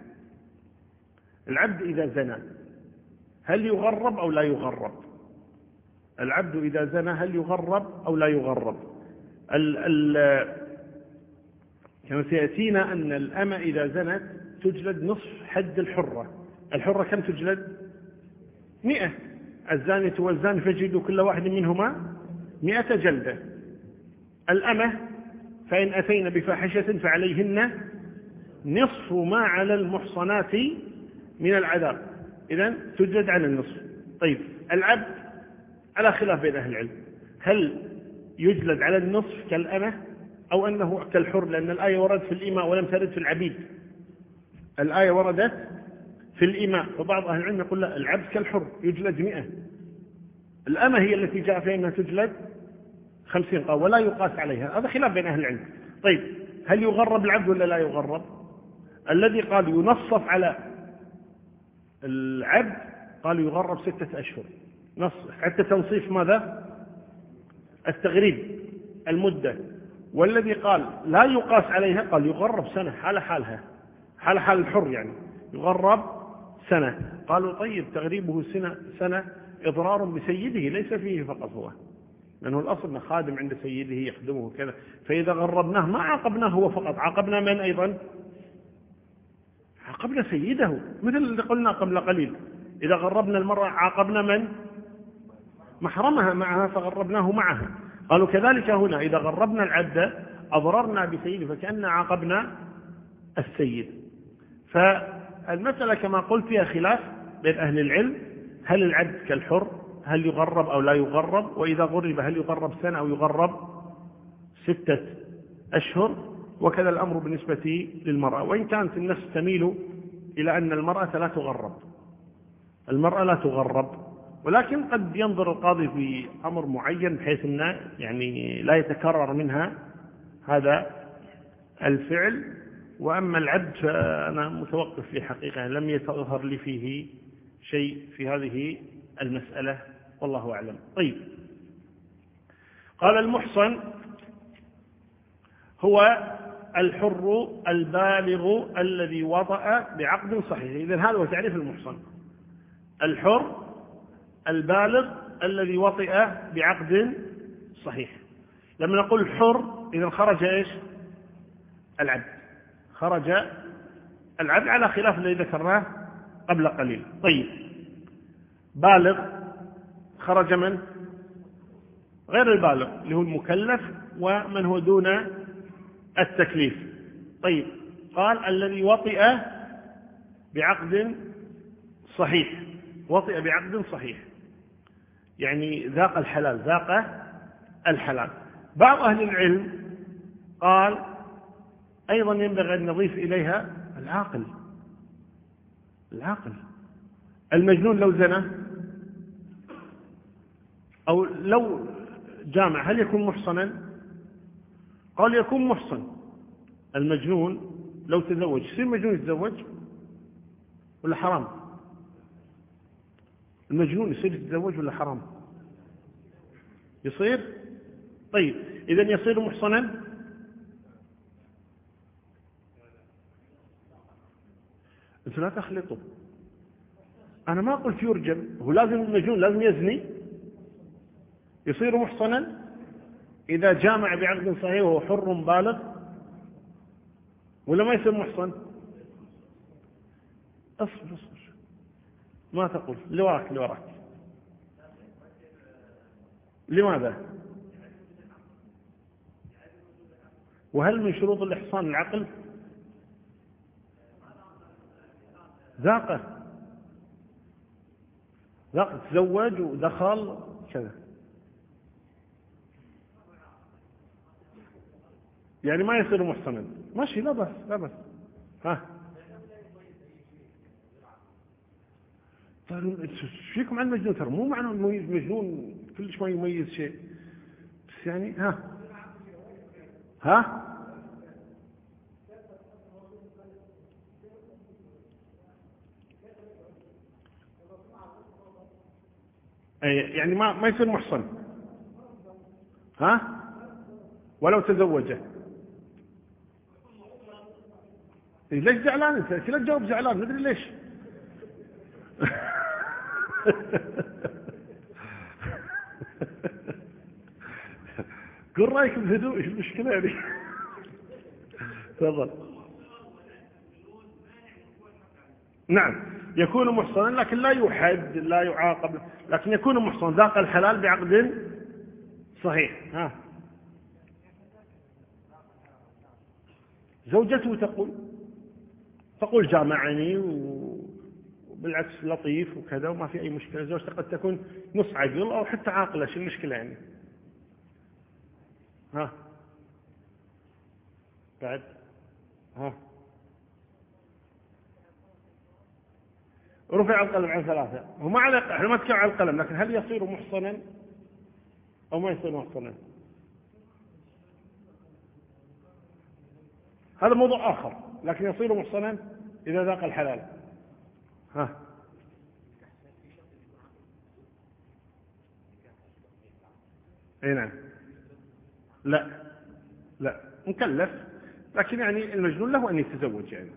العبد إذا زنى هل يغرب أو لا يغرب؟ العبد إذا زنى هل يغرب أو لا يغرب؟ كما سيأتينا أن الأمة إذا زنت تجلد نصف حد الحرة. الحرة كم تجلد؟ 100. الزانية والزاني فاجلدوا كل واحد منهما 100 جلدة. الأمة فإن أتينا بفاحشة فعليهن نصف ما على المحصنات من العذاب، إذن تجلد على النصف. طيب العبد على خلاف بين أهل العلم، هل يجلد على النصف كالأمة أو أنه كالحر؟ لأن الآية وردت في الإماء ولم ترد في العبيد. الآية وردت في الإماء، فبعض أهل العلم يقول لا، العبد كالحر يجلد 100. الأمة هي التي جاء فيها أنها تجلد 50 قال ولا يقاس عليها. هذا خلاف بين أهل العلم. طيب هل يغرب العبد ولا لا يغرب؟ الذي قال ينصف على العبد قال يغرب 6 أشهر نص، حتى تنصيف ماذا؟ التغريب المدة. والذي قال لا يقاس عليها قال يغرب سنة حالها، حال الحر يعني يغرب سنة. قالوا طيب تغريبه سنة إضرار بسيده ليس فيه فقط هو، لأنه الأصل أنه خادم عند سيده يخدمه كذا، فإذا غربناه ما عاقبناه هو فقط، عاقبنا من أيضا؟ عاقبنا سيده، مثل اللي قلنا قبل قليل إذا غربنا المرأة عاقبنا من؟ محرمها معها فغربناه معها. قالوا كذلك هنا إذا غربنا العبد أضررنا بسيده فكأننا عاقبنا السيد. فالمسألة كما قلت فيها خلاف بين أهل العلم، هل العبد كالحر؟ هل يغرب أو لا يغرب؟ وإذا غرب هل يغرب سنة أو يغرب 6 أشهر؟ وكذا الأمر بالنسبة للمرأة، وإن كانت النفس تميل إلى أن المرأة لا تغرب، المرأة لا تغرب، ولكن قد ينظر القاضي في أمر معين بحيث أنه يعني لا يتكرر منها هذا الفعل. وأما العبد فأنا متوقف في حقيقة، لم يظهر لي فيه شيء في هذه المسألة والله أعلم. طيب قال المحصن هو الحر البالغ الذي وطأ بعقد صحيح. إذن هذا هو تعريف المحصن: الحر البالغ الذي وطئ بعقد صحيح. لما نقول حر إذن خرج إيش؟ العبد، خرج العبد على خلاف الذي ذكرناه قبل قليل. طيب بالغ خرج من؟ غير البالغ اللي هو المكلف ومن هو دون التكليف. طيب قال الذي وطئ بعقد صحيح، وطئ بعقد صحيح. يعني ذاق الحلال، ذاق الحلال. بعض أهل العلم قال أيضا ينبغي أن نضيف إليها العاقل. المجنون لو زنى أو لو جامع هل يكون محصنا؟ قال يكون محصن. المجنون لو تزوج يصير مجنون يتزوج ولا حرام؟ المجنون يصير يتزوج ولا حرام؟ يصير. طيب إذن يصير محصنا؟ أنتوا لا تخلطوا. أنا ما قلت يرجم، هو لازم المجنون لازم يزني يصير محصنا إذا جامع بعقد صحيح وهو حر بالغ، ولا ما يصير محصن؟ أصبر ما تقول اللي وراك. لماذا؟ وهل من شروط الإحصان العقل؟ ذاقه تزوج ودخل كذا، يعني ما يصير محصنا. ماشي، لا بس ها طيب فيكم عن المجنون؟ ترى مو معنى المميز مجنون كلش ما يميز شيء، بس يعني ها يعني ما يصير محصن ولو تزوجه. ليش زعلان انت؟ لا تجاوب زعلان، ندري ليش. قل رايك بهدوء، ايش المشكله يعني؟ تفضل. نعم يكون محصنا لكن لا يحد لا يعاقب، لكن يكون محصنا ذاق الحلال بعقد صحيح. زوجته تقول جامعني وبالعكس لطيف وكذا وما في أي مشكلة. زوجته قد تكون نص عقل أو حتى عاقلة، شو المشكلة يعني؟ بعد رفع القلم عن ثلاثة. هو ما علق، احنا ما نتكلم عن القلم، لكن هل يصير محصنا أو ما يصير محصنا؟ هذا موضوع آخر، لكن يصير محصنا إذا ذاق الحلال. اي نعم. لا مكلف، لكن يعني المجنون له أن يتزوج، يعني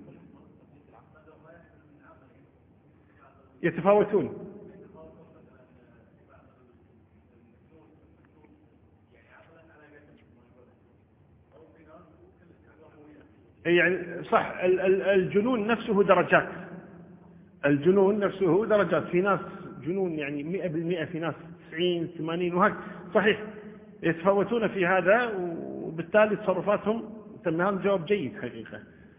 يتفاوتون. يعني صح، الجنون نفسه درجات. الجنون نفسه درجات، في ناس جنون يعني 100%، في ناس 90 80 وهكذا. صحيح يتفاوتون في هذا، وبالتالي تصرفاتهم تم. هذا جواب جيد حقيقة.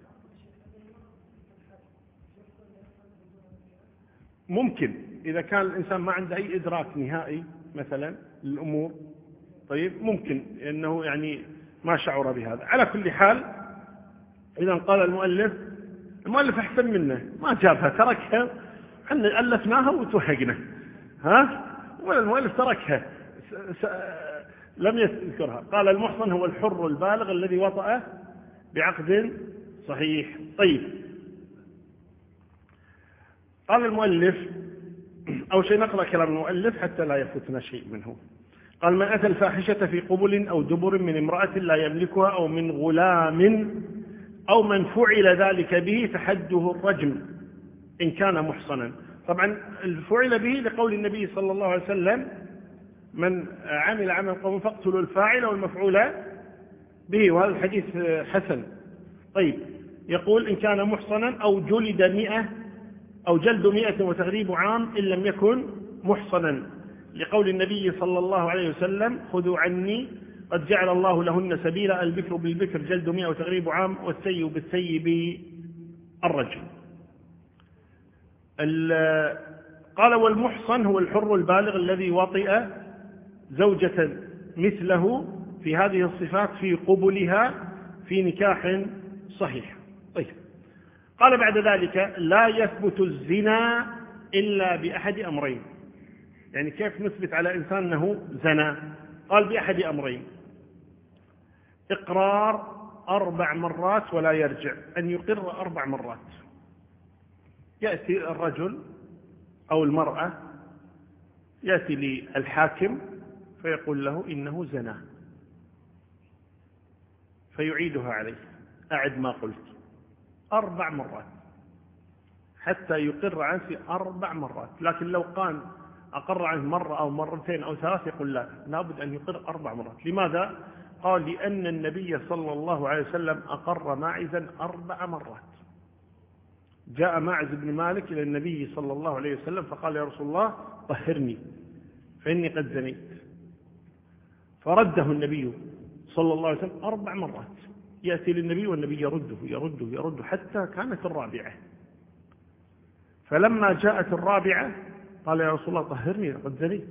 ممكن إذا كان الإنسان ما عنده أي إدراك نهائي مثلا للأمور، طيب ممكن أنه يعني ما شعر بهذا. على كل حال إذا قال المؤلف أحسن منه، ما جابها تركها، احنا ألفناها وتوهقنا ولا المؤلف تركها لم يذكرها. قال المحصن هو الحر البالغ الذي وطأ بعقد صحيح. طيب قال المؤلف، أو شيء نقرأ كلام المؤلف حتى لا يفوتنا شيء منه. قال من أتى الفاحشة في قبل أو دبر من امرأة لا يملكها أو من غلام أو من فعل ذلك به فحده الرجم إن كان محصنا. طبعا الفعل به لقول النبي صلى الله عليه وسلم من عمل عمل قوم فاقتلوا الفاعل والمفعول به، وهذا الحديث حسن. طيب يقول إن كان محصنا أو جلد 100 أو جلد 100 وتغريب عام إن لم يكن محصنا، لقول النبي صلى الله عليه وسلم خذوا عني قد جعل الله لهن سبيلا، البكر بالبكر جلد 100 وتغريب عام، والسيب بالسيب الرجم. قال والمحصن هو الحر البالغ الذي وطئ زوجة مثله في هذه الصفات في قبلها في نكاح صحيح. طيب، قال بعد ذلك لا يثبت الزنا إلا بأحد أمرين. يعني كيف نثبت على إنسان أنه زنى؟ قال بأحد أمرين: إقرار 4 مرات ولا يرجع، أن يقر 4 مرات. يأتي الرجل أو المرأة يأتي للحاكم فيقول له إنه زنى، فيعيدها عليه: أعد ما قلت 4 مرات حتى يقر عنه 4 مرات. لكن لو كان أقر عنه مرة أو مرتين أو 3 يقول لا، لابد أن يقر 4 مرات. لماذا؟ قال لأن النبي صلى الله عليه وسلم أقر ماعزا 4 مرات. جاء ماعز بن مالك إلى النبي صلى الله عليه وسلم فقال: يا رسول الله طهرني فإني قد زنيت. فرده النبي صلى الله عليه وسلم 4 مرات. يأتي للنبي والنبي يرده حتى كانت 4. فلما جاءت 4 قال: يا رسول الله طهرني قد زنيت.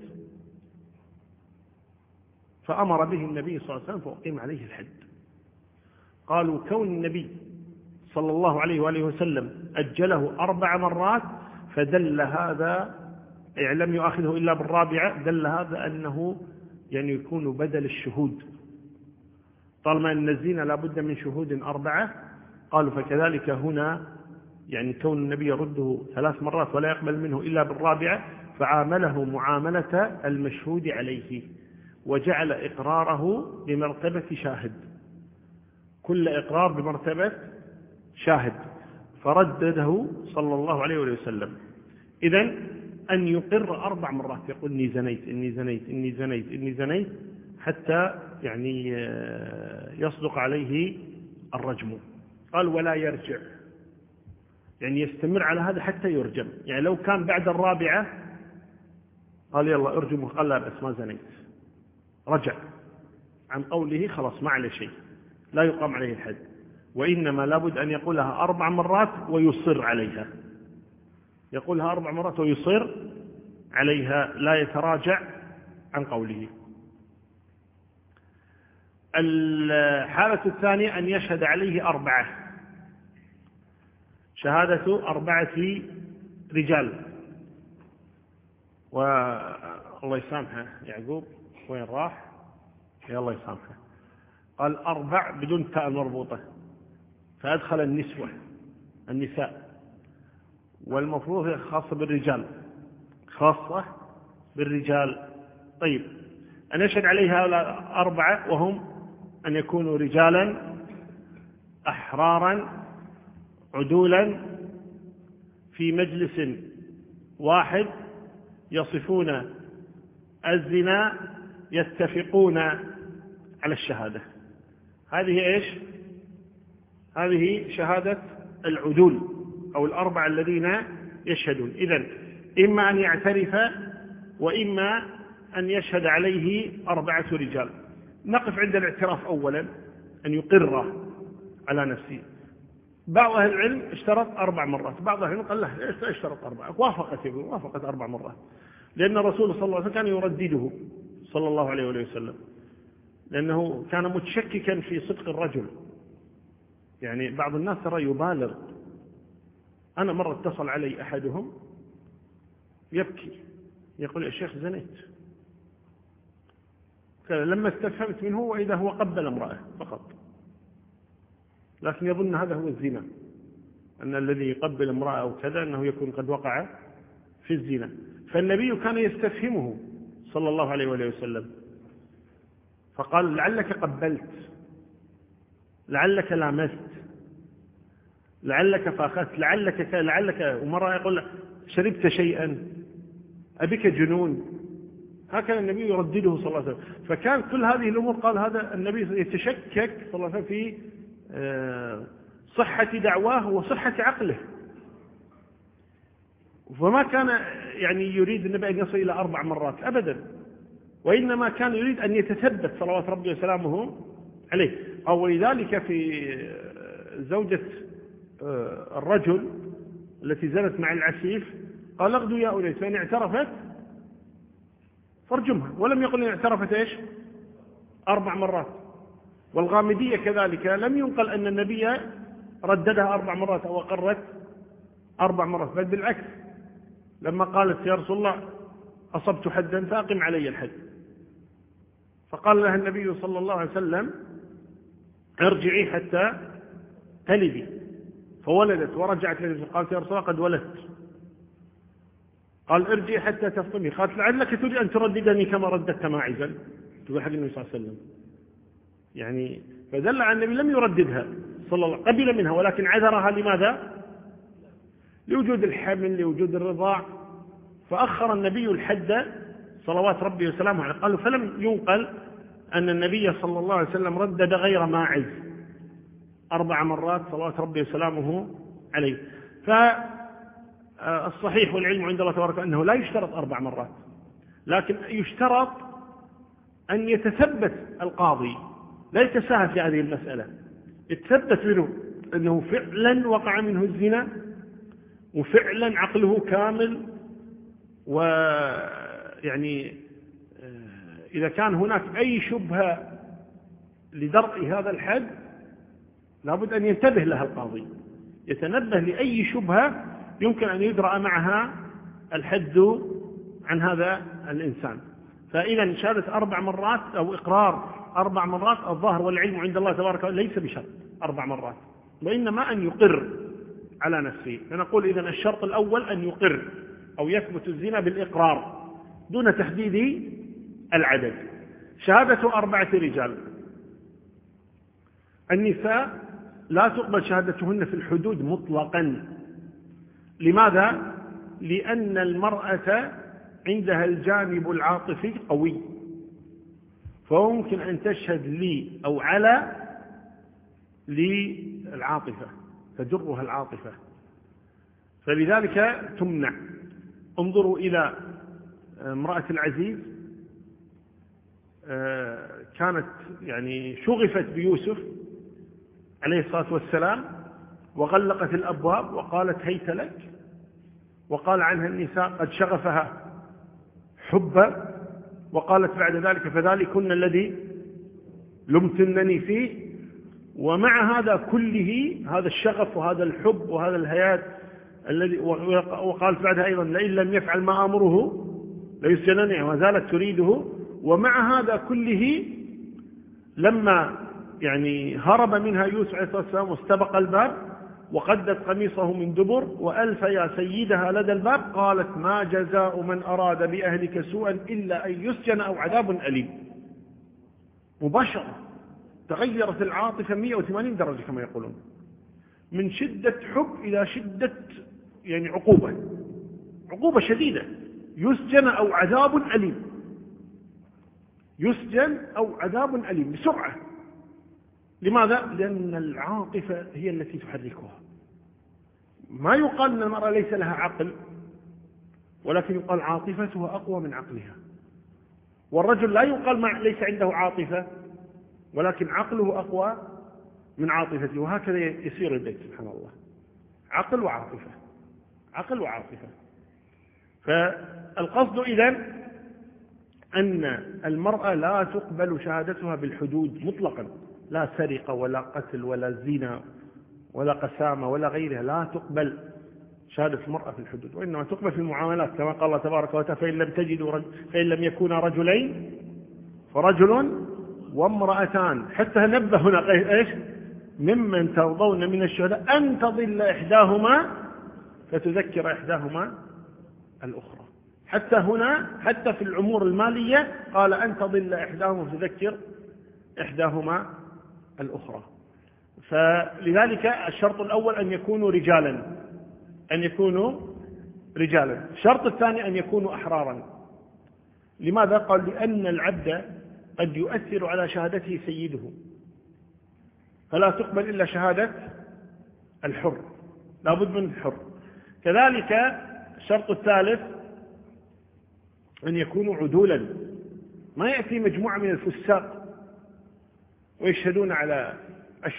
فأمر به النبي صلى الله عليه وسلم فأقيم عليه الحد. قالوا كون النبي صلى الله عليه وآله وسلم أجله 4 مرات فدل هذا، يعني لم يؤاخذه إلا بال4، دل هذا أنه يعني يكون بدل الشهود. طالما أن الزنا لابد من شهود 4، قالوا فكذلك هنا، يعني كون النبي يرده 3 مرات ولا يقبل منه إلا بال4 فعامله معاملة المشهود عليه، وجعل إقراره بمرتبة شاهد، كل إقرار بمرتبة شاهد، فردده صلى الله عليه وسلم. إذن أن يقر 4 مرات، يقول إني زنيت إني زنيت إني زنيت إني زنيت، حتى يعني يصدق عليه الرجم. قال ولا يرجع، يعني يستمر على هذا حتى يرجم. يعني لو كان بعد 4 قال يلا ارجمه، قال لا بس ما زنيت، رجع عن قوله خلاص ما عليه شيء، لا يقام عليه الحد. وإنما لابد أن يقولها 4 مرات ويصر عليها، يقولها 4 مرات ويصر عليها، لا يتراجع عن قوله. الحالة الثانية أن يشهد عليه 4، شهادة 4 رجال. والله يسامحه يعقوب، وين راح؟ يا الله يسامحه. قال 4 بدون تاء مربوطة، فأدخل النساء، والمفروض خاصة بالرجال، خاصة بالرجال. طيب، أن يشهد عليها هؤلاء 4 وهم أن يكونوا رجالا أحرارا عدولا في مجلس واحد يصفون الزنا يتفقون على الشهادة. هذه إيش؟ هذه شهادة العدول أو 4 الذين يشهدون. إذن إما أن يعترف وإما أن يشهد عليه 4 رجال. نقف عند الاعتراف أولا، أن يقر على نفسه. بعض أهل العلم اشترط 4 مرات، بعض أهل العلم قال لا اشترط 4، وافقت 4 مرات، لأن الرسول صلى الله عليه وسلم كان يردده صلى الله عليه وسلم، لأنه كان متشككا في صدق الرجل. يعني بعض الناس ترى يبالغ. أنا مرة اتصل علي أحدهم يبكي يقول: يا شيخ زنيت. لما استفهمت منه وإذا هو قبل امرأة فقط، لكن يظن هذا هو الزنا، أن الذي يقبل امرأة أو كذا أنه يكون قد وقع في الزنا. فالنبي كان يستفهمه صلى الله عليه وسلم، فقال: لعلك قبلت، لعلك لامست، لعلك فاخذت، لعلك. ومرة يقول: شربت شيئا، أبك جنون. هكذا النبي يردده صلى الله عليه وسلم. فكان كل هذه الأمور قال هذا النبي يتشكك صلى الله عليه وسلم في صحة دعواه وصحة عقله. فما كان يعني يريد النبي أن يصل إلى 4 مرات أبدا، وإنما كان يريد أن يتثبت صلوات ربي وسلامه عليه. أو لذلك في زوجة الرجل التي زنت مع العسيف قال اغدوا يا أنيس، فإن اعترفت فارجمها. ولم يقل إن اعترفت إيش 4 مرات. والغامدية كذلك لم ينقل أن النبي رددها 4 مرات أو أقرت 4 مرات، بل بالعكس، لما قالت يا رسول الله أصبت حدا فأقم علي الحد، فقال لها النبي صلى الله عليه وسلم ارجعي حتى تلدي، فولدت ورجعت للنبي قالت يا رسول الله قد ولدت، قال ارجعي حتى تفطمي، قالت لعلك تريد أن ترددني كما رددت ماعزا، تقول حق النبي صلى الله عليه وسلم. يعني فدل على النبي لم يرددها صلى الله عليه وسلم، قبل منها ولكن عذرها. لماذا؟ لوجود الحمل، لوجود الرضاع، فأخر النبي الحد صلوات ربي وسلامه عليه. قالوا فلم ينقل أن النبي صلى الله عليه وسلم ردد غير ماعز 4 مرات صلوات ربي وسلامه عليه. فالصحيح والعلم عند الله تبارك أنه لا يشترط 4 مرات، لكن يشترط أن يتثبت القاضي، لا يتساهل في هذه المسألة، يتثبت منه أنه فعلا وقع منه الزنا وفعلا عقله كامل، ويعني إذا كان هناك أي شبهة لدرء هذا الحد لابد أن ينتبه لها القاضي، يتنبه لأي شبهة يمكن أن يدرأ معها الحد عن هذا الإنسان. فإذا شهادة 4 مرات أو إقرار 4 مرات الظاهر والعلم عند الله تبارك وتعالى ليس بشرط 4 مرات، وإنما أن يقر على نفسه. فنقول إذن الشرط الأول أن يقر أو يثبت الزنا بالإقرار دون تحديد العدد. شهادة 4 رجال. النساء لا تقبل شهادتهن في الحدود مطلقا. لماذا؟ لأن المرأة عندها الجانب العاطفي قوي، فممكن أن تشهد لي أو على للعاطفة، تجرها العاطفة، فلذلك تمنع. انظروا إلى امرأة العزيز، كانت يعني شغفت بيوسف عليه الصلاة والسلام وغلقت الأبواب وقالت هيت لك، وقال عنها النساء قد شغفها حبا، وقالت بعد ذلك فذلكن الذي لمتنني فيه. ومع هذا كله، هذا الشغف وهذا الحب وهذا الهيات الذي، وقالت بعدها أيضا لئن لم يفعل ما أمره ليسجنن، وما زالت تريده. ومع هذا كله لما يعني هرب منها يوسف عليه الصلاة والسلام واستبق الباب وقدت قميصه من دبر وألف يا سيدها لدى الباب، قالت ما جزاء من أراد بأهلك سوءا إلا أن يسجن أو عذاب أليم. مباشرة تغيرت العاطفة 180 درجة كما يقولون، من شدة حب إلى شدة يعني عقوبة شديدة، يسجن أو عذاب أليم، يسجن أو عذاب أليم بسرعة. لماذا؟ لأن العاطفة هي التي تحركها. ما يقال أن المرأة ليس لها عقل، ولكن يقال عاطفتها أقوى من عقلها. والرجل لا يقال ليس عنده عاطفة، ولكن عقله أقوى من عاطفته. وهكذا يسير البيت سبحان الله، عقل وعاطفة، عقل وعاطفة. فالقصد إذن أن المرأة لا تقبل شهادتها بالحدود مطلقا، لا سرقة ولا قتل ولا زنا ولا قسامة ولا غيرها، لا تقبل شهادة المرأة في الحدود، وإنما تقبل في المعاملات كما قال الله تبارك وتعالى فإن لم يكونا رجلين فرجل وامرأتان. حتى نبه هنا إيش؟ ممن ترضون من الشهداء أن تضل إحداهما فتذكر إحداهما الأخرى. حتى هنا، حتى في الأمور المالية قال أن تضل إحداهما فتذكر إحداهما الأخرى. فلذلك الشرط الأول أن يكونوا رجالا، أن يكونوا رجالا. الشرط الثاني أن يكونوا أحرارا. لماذا؟ قال لأن العبد قد يؤثر على شهادته سيده، فلا تقبل إلا شهادة الحر، لا بد من الحر. كذلك الشرط الثالث أن يكونوا عدولا، ما يأتي مجموعة من الفساق ويشهدون على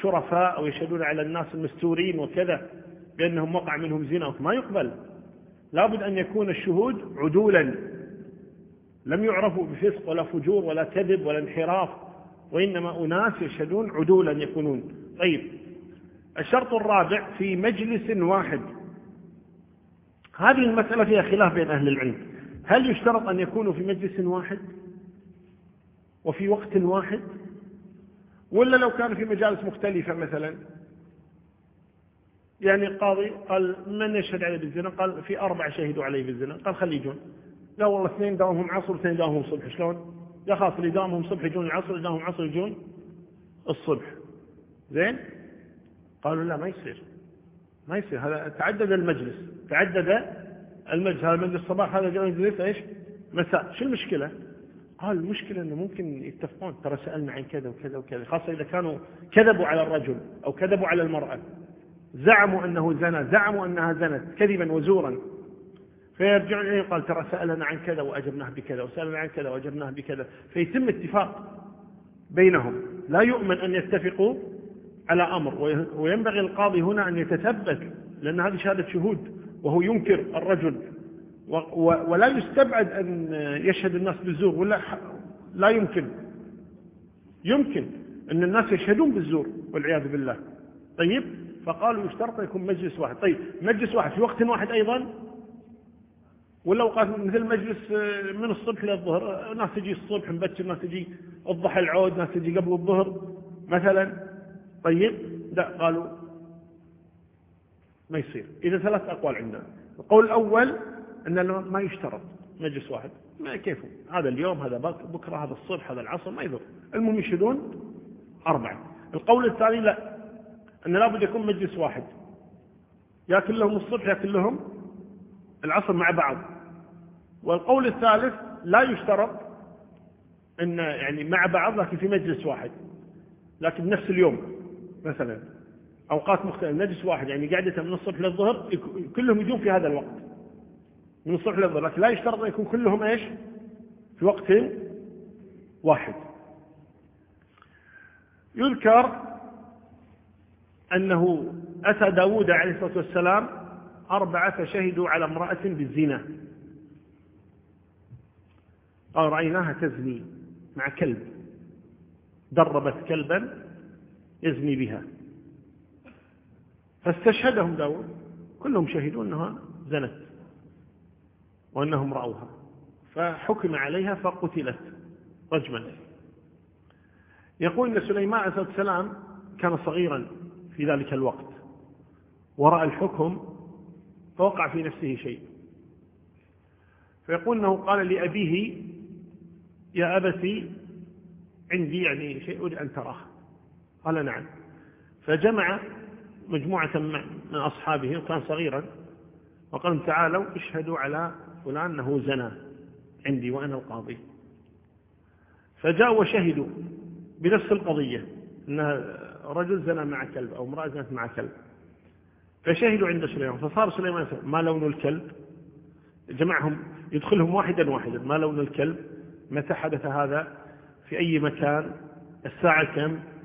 الشرفاء أو يشهدون على الناس المستورين وكذا بأنهم وقع منهم زنا، ما يقبل. لابد أن يكون الشهود عدولا لم يعرفوا بفسق ولا فجور ولا كذب ولا انحراف، وإنما أناس يشهدون عدولا يكونون. طيب، الشرط الرابع في مجلس واحد. هذه المسألة فيها خلاف بين أهل العلم، هل يشترط أن يكونوا في مجلس واحد وفي وقت واحد، ولا لو كانوا في مجالس مختلفة مثلا؟ يعني القاضي قال من يشهد عليه بالزنا؟ قال في 4 شهدوا عليه بالزنا. قال خلي يجون. لا والله 2 داومهم عصر و2 داومهم صبح. شلون؟ يا خاص اللي داومهم صبح يجون العصر، اللي داومهم عصر يجون الصبح. زين؟ قالوا لا، ما يصير، ما يصير، هذا تعدد المجلس، هذا مجلس صباح، هذا مجلس ايش؟ مساء. شو المشكلة؟ قال المشكلة انه ممكن يتفقون، ترى سألنا عن كذا وكذا وكذا، خاصة اذا كانوا كذبوا على الرجل او كذبوا على المرأة، زعموا انه زنى، زعموا انها زنت كذبا وزورا، فيرجعون اليه قال ترى سألنا عن كذا واجبناه بكذا، وسألنا عن كذا واجبناه بكذا، فيتم اتفاق بينهم. لا يؤمن ان يتفقوا على امر، وينبغي القاضي هنا ان يتثبت، لان هذه شهادة شهود وهو ينكر الرجل، ولا يستبعد ان يشهد الناس بالزور، ولا لا يمكن ان الناس يشهدون بالزور والعياذ بالله. طيب، فقالوا يشترط يكون مجلس واحد. طيب، مجلس واحد في وقت واحد ايضا، ولا اوقات مثل مجلس من الصبح للظهر، ناس تجي الصبح مبكر، ناس تجي الضحى العود، ناس تجي قبل الظهر مثلا. طيب، لا، قالوا ما يصير. إذا 3 أقوال عندنا. القول الأول أن ما يشترط مجلس واحد، ما كيفه، هذا اليوم، هذا بكرة، هذا الصبح، هذا العصر، ما يضر، المهم يشهدون 4. القول الثاني لا، أن لابد يكون مجلس واحد، يأكل لهم الصبح يأكل لهم العصر مع بعض. والقول الثالث لا يشترط أن يعني مع بعض لكن في مجلس واحد، لكن نفس اليوم مثلا، أوقات مختلفة، مجلس واحد يعني قاعدة من الصبح للظهر كلهم يجون في هذا الوقت من الصبح للظهر، لكن لا يشترط أن يكون كلهم إيش في وقت واحد. يذكر أنه أتى داود عليه الصلاة والسلام 4 شهدوا على امرأة بالزنا، قال رأيناها تزني مع كلب، دربت كلبا يزني بها، فاستشهدهم داود، كلهم شهدوا أنها زنت وأنهم رأوها، فحكم عليها فقتلت رجما. يقول أن سليمان عليه الصلاة والسلام كان صغيرا في ذلك الوقت، ورأى الحكم فوقع في نفسه شيء، فيقول أنه قال لأبيه يا أبتي عندي يعني شيء أريد أن تراه. قال نعم. فجمع مجموعة من أصحابه وكان صغيرا، وقال تعالوا اشهدوا على فلان أنه زنى عندي وأنا القاضي. فجاءوا وشهدوا بنفس القضية، أن رجل زنى مع كلب أو امرأة زنت مع كلب، فشهدوا عند سليمان. فصار سليمان ما لون الكلب، جمعهم يدخلهم واحدا واحدا، ما لون الكلب، متى حدث هذا، في أي مكان، الساعة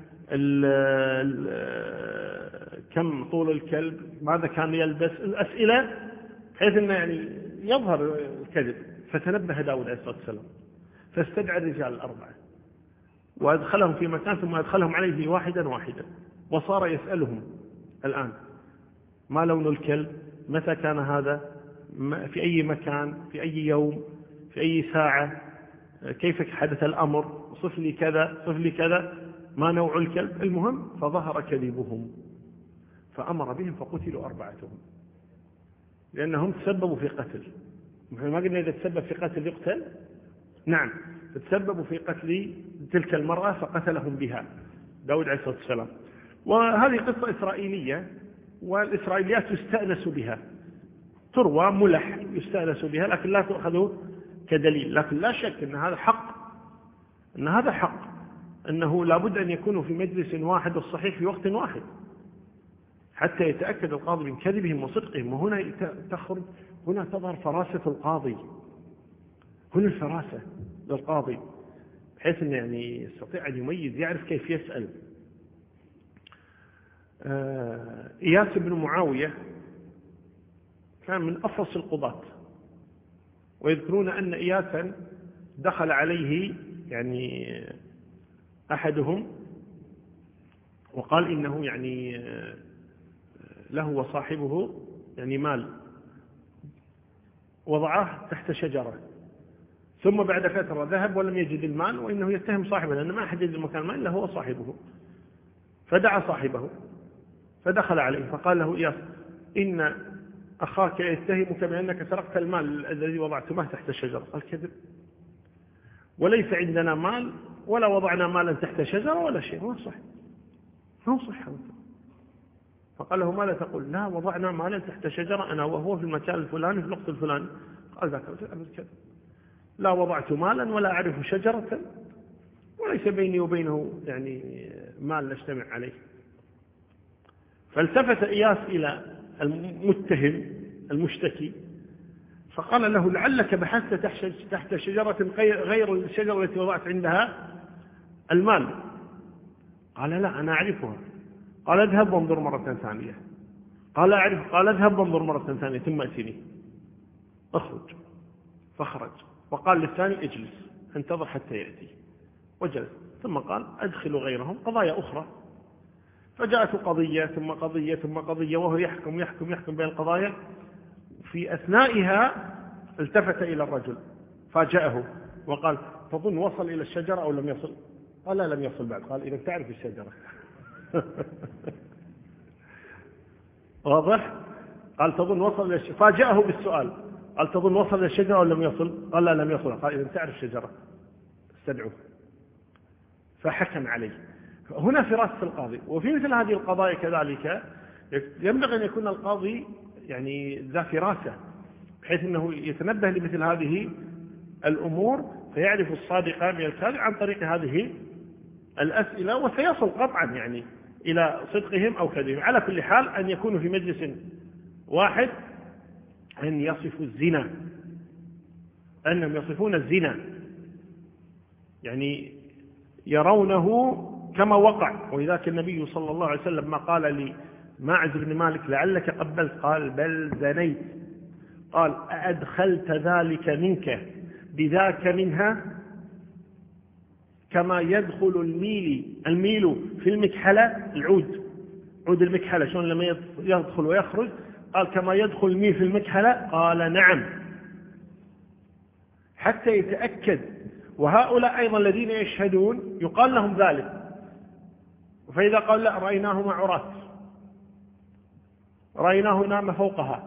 كم طول الكلب، ماذا كان يلبس، الأسئلة بحيث أنه يعني يظهر الكذب. فتنبه داود عليه الصلاة والسلام، فاستدعى الرجال 4 وأدخلهم في مكان، ثم أدخلهم عليه واحدا واحدا، وصار يسألهم الآن ما لون الكلب، متى كان هذا، في أي مكان، في أي يوم، في أي ساعة، كيف حدث الأمر، صف لي كذا، صف لي كذا، ما نوع الكلب. المهم فظهر كذبهم، فأمر بهم فقتلوا 4 لأنهم تسببوا في قتل. ما قلنا إذا تسبب في قتل يقتل؟ نعم، تسببوا في قتل تلك المرأة فقتلهم بها داود عليه الصلاة والسلام. وهذه قصة إسرائيلية، والإسرائيليات يستأنس بها، تروى ملح يستأنس بها، لكن لا تأخذ كدليل. لكن لا شك أن هذا حق، أنه لابد أن يكونوا في مجلس واحد الصحيح في وقت واحد حتى يتأكد القاضي من كذبهم وصدقهم. وهنا هنا تظهر فراسة القاضي، هنا الفراسة للقاضي، بحيث أنه يعني يستطيع أن يميز، يعرف كيف يسأل. إياس بن معاوية كان من أفرس القضاة. ويذكرون أن إياسا دخل عليه يعني أحدهم وقال إنه يعني له وصاحبه يعني مال وضعه تحت شجرة، ثم بعد فترة ذهب ولم يجد المال، وإنه يتهم صاحبه لأن ما أحد يجد مكان المال إلا هو صاحبه. فدعا صاحبه فدخل عليه فقال له إياس إن أخاك يتهمك بأنك سرقت المال الذي وضعتمه تحت الشجرة. قال كذب، وليس عندنا مال ولا وضعنا مالا تحت شجرة ولا شيء، ما صح ما صح. فقال له ماذا تقول؟ لا وضعنا مالا تحت شجرة أنا وهو في المكان الفلاني في الوقت الفلاني. قال ذاك كذب، لا وضعت مالا ولا أعرف شجرة وليس بيني وبينه يعني مال نجتمع عليه. فالتفت إياس إلى المتهم المشتكي فقال له لعلك بحثت تحت شجرة غير الشجرة التي وضعت عندها المال. قال لا أنا أعرفها. قال اذهب وانظر مرة ثانية. قال أعرف. قال اذهب وانظر مرة ثانية ثم أتني. اخرج. فخرج وقال للثاني اجلس انتظر حتى يأتي، وجلس. ثم قال أدخل غيرهم قضايا أخرى. فجاءت قضية ثم قضية ثم قضية وهو يحكم بين القضايا. في أثنائها التفت إلى الرجل فاجأه وقال تظن وصل إلى الشجرة أو لم يصل؟ قال لا لم يصل بعد. قال إذا تعرف الشجرة. واضح؟ قال تظن وصل إلى الشجرة. فاجأه بالسؤال قال تظن وصل إلى الشجرة أو لم يصل؟ قال لا لم يصل. قال إذا تعرف الشجرة استدعوه. فحكم عليه. هنا فراسة القاضي. وفي مثل هذه القضايا كذلك ينبغي أن يكون القاضي يعني ذا فراسة بحيث أنه يتنبه لمثل هذه الأمور فيعرف الصادق من الكاذب عن طريق هذه الأسئلة، وسيصل قطعا يعني إلى صدقهم أو كذبهم. على كل حال أن يكونوا في مجلس واحد أن يصفوا الزنا، أنهم يصفون الزنا يعني يرونه كما وقع. ولذلك النبي صلى الله عليه وسلم ما قال لماعز بن مالك لعلك قبلت؟ قال بل زنيت. قال أأدخلت ذلك منك بذاك منها كما يدخل الميل في المكحلة، عود المكحلة شلون لما يدخل ويخرج؟ قال كما يدخل الميل في المكحلة. قال نعم. حتى يتأكد. وهؤلاء أيضا الذين يشهدون يقال لهم ذلك. فإذا قال لا رأيناهما عرات، رأيناه نام فوقها،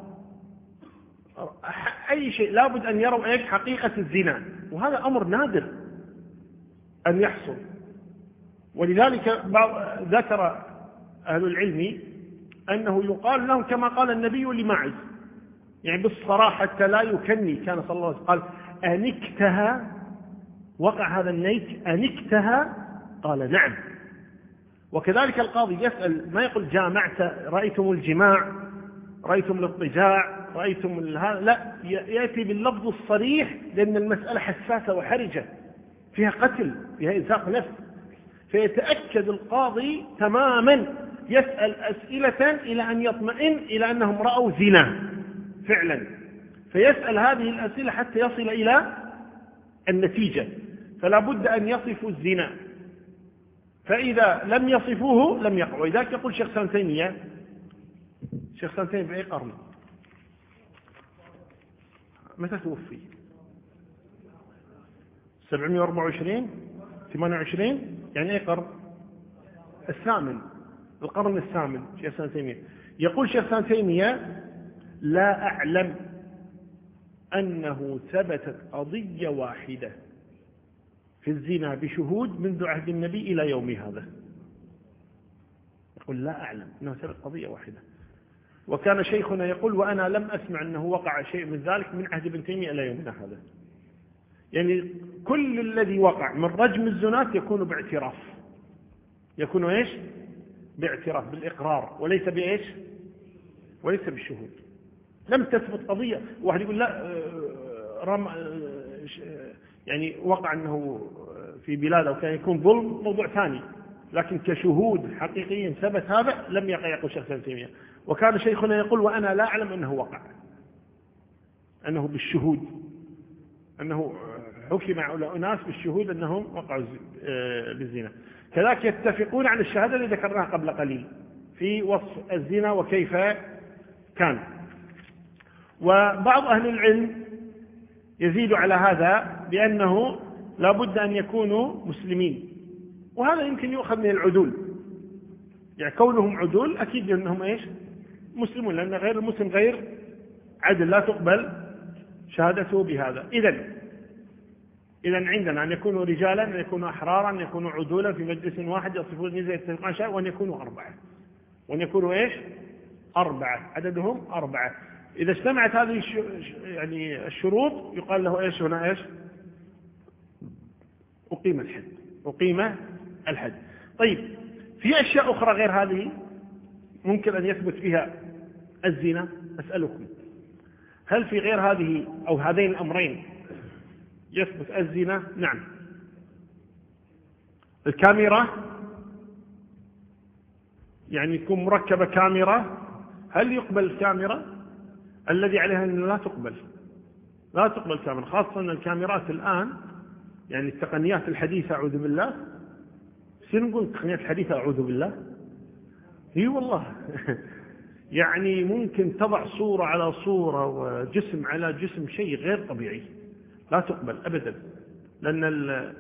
أي شيء لابد أن يروا إيش حقيقة الزنا، وهذا أمر نادر أن يحصل. ولذلك ذكر أهل العلم أنه يقال لهم كما قال النبي لماعز يعني بالصراحة حتى لا يكني. كان صلى الله عليه وسلم قال أنكتها، وقع هذا النيك أنكتها؟ قال نعم. وكذلك القاضي يسأل ما يقول جامعت، رأيتم الجماع، رأيتم الاضطجاع، رأيتم هذا، لا يأتي باللفظ الصريح لأن المسألة حساسة وحرجة فيها قتل فيها إزهاق نفس. فيتأكد القاضي تماما يسأل أسئلة إلى أن يطمئن إلى أنهم رأوا زنا فعلا، فيسأل هذه الأسئلة حتى يصل إلى النتيجة. فلا بد أن يصفوا الزنا، فإذا لم يصفوه لم يقع. وإذاك يقول شيخ سان تيمية، شيخ سان تيمية في أي قرن؟ متى توفي؟ 724 28 يعني أي قرن؟ الثامن، القرن الثامن. شيخ سان تيمية يقول شيخ سان تيمية لا أعلم أنه ثبتت قضية واحدة في الزنا بشهود منذ عهد النبي إلى يوم هذا. يقول لا أعلم أنه ثبت قضية واحدة. وكان شيخنا يقول وأنا لم أسمع أنه وقع شيء من ذلك من عهد ابن تيمية إلى يومنا هذا. يعني كل الذي وقع من رجم الزنات يكون باعتراف، يكون إيش؟ باعتراف بالإقرار، وليس بإيش؟ وليس بالشهود. لم تثبت قضية. واحد يقول لا يعني وقع أنه في بلاده وكان يكون ظلم موضوع ثاني، لكن كشهود حقيقيا ثبت هذا لم يقع. يقول شيخ ابن تيمية وكان شيخنا يقول وأنا لا أعلم أنه وقع. أنه بالشهود، أنه حكم على أناس بالشهود أنهم وقعوا بالزنا. كذلك يتفقون على الشهادة التي ذكرناها قبل قليل في وصف الزنا وكيف كان. وبعض أهل العلم يزيد على هذا بأنه لا بد أن يكونوا مسلمين، وهذا يمكن يؤخذ من العدول، يعني كونهم عدول أكيد أنهم إيش؟ مسلمون، لأن غير المسلم غير عدل لا تقبل شهادته بهذا. إذن عندنا أن يكونوا رجالا، أن يكونوا أحرارا، أن يكونوا عدولا في مجلس واحد يصفون الميزة يتفقون شيء، وأن يكونوا أربعة، وأن يكونوا إيش؟ أربعة، عددهم أربعة. إذا اجتمعت هذه يعني الشروط يقال له إيش هنا؟ إيش؟ أقيم الحد. أقيم الحد. طيب، في أشياء أخرى غير هذه ممكن أن يثبت فيها الزنا؟ أسألكم، هل في غير هذه أو هذين الأمرين يثبت الزنا؟ نعم. الكاميرا، يعني تكون مركبة كاميرا، هل يقبل الكاميرا؟ الذي عليها أن لا تقبل كاميرا، خاصة أن الكاميرات الآن يعني التقنيات الحديثة أعوذ بالله، سنقول التقنيات الحديثة أعوذ بالله، هي والله يعني ممكن تضع صورة على صورة وجسم على جسم، شيء غير طبيعي، لا تقبل أبدا. لأن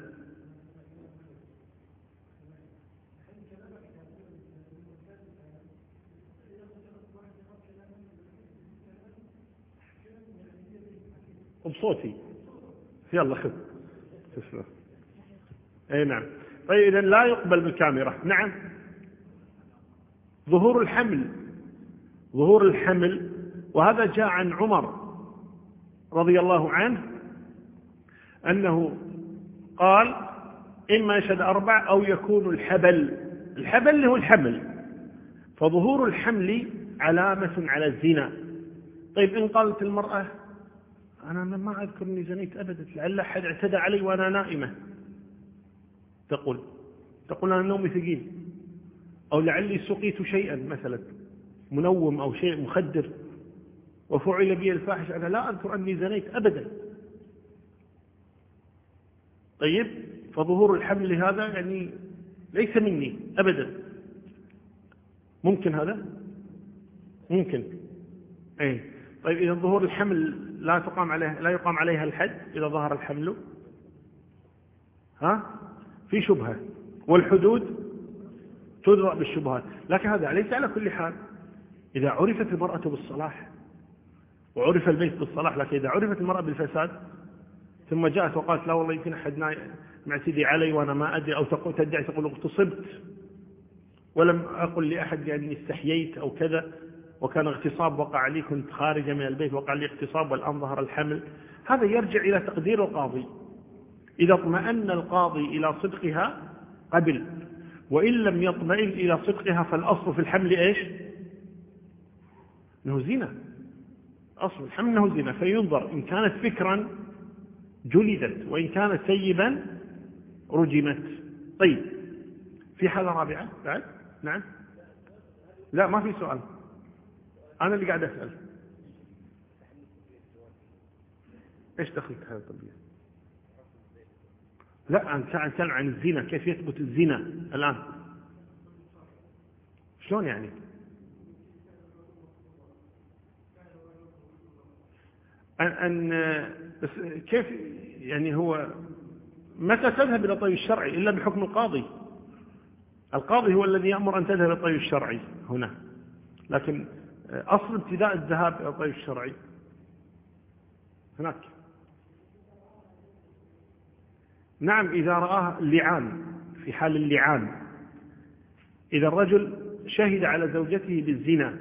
بصوتي يلا خذ تسمع. أي نعم. طيب، إذن لا يقبل بالكاميرا. نعم. ظهور الحمل، وهذا جاء عن عمر رضي الله عنه أنه قال إما يشهد أربع أو يكون الحبل اللي هو الحمل، فظهور الحمل علامة على الزنا. طيب، إن قالت المرأة أنا ما أذكر أني زنيت أبدا، لعل أحد اعتدى علي وأنا نائمة، تقول أنا نومي ثقيل، أو لعلي سقيت شيئا مثلا منوم أو شيء مخدر وفعل بي الفاحش، أنا لا أذكر أني زنيت أبدا. طيب، فظهور الحمل هذا يعني ليس مني أبدا. ممكن هذا؟ ممكن. أي. طيب، إذا ظهور الحمل لا يقام عليها الحد إذا ظهر الحمل، في شبهة، والحدود تدرأ بالشبهات. لكن هذا ليس على كل حال. إذا عرفت المرأة بالصلاح وعرف البيت بالصلاح، لكن إذا عرفت المرأة بالفساد ثم جاءت وقالت لا والله يمكن أحد معتدي علي وأنا ما أدري، أو تدعي تقول اغتصبت ولم أقل لأحد يعني استحييت أو كذا، وكان اغتصاب وقع علي، كنت خارجة من البيت وقع لي اغتصاب والآن ظهر الحمل، هذا يرجع إلى تقدير القاضي. إذا اطمأن القاضي إلى صدقها قبل، وإن لم يطمئن إلى صدقها فالأصل في الحمل إيش؟ أنه زنا. أصل الحمل أنه زنا، فينظر إن كانت فكرا جلدت، وإن كانت سيبا رجمت. طيب، في حالة رابعة بعد؟ نعم. لا، ما في سؤال، أنا اللي قاعد أسأل. إيش دخلت هذا الطبيعي؟ لا، أنا أتكلم عن الزنا، كيف يثبت الزنا الآن؟ شلون يعني؟ بس كيف يعني؟ هو متى تذهب إلى الطيب الشرعي إلا بحكم القاضي؟ القاضي هو الذي يأمر أن تذهب إلى الطيب الشرعي هنا، لكن أصل ابتداء الذهاب إلى الطيب الشرعي هناك. نعم، إذا رآه اللعان، في حال اللعان، إذا الرجل شهد على زوجته بالزنا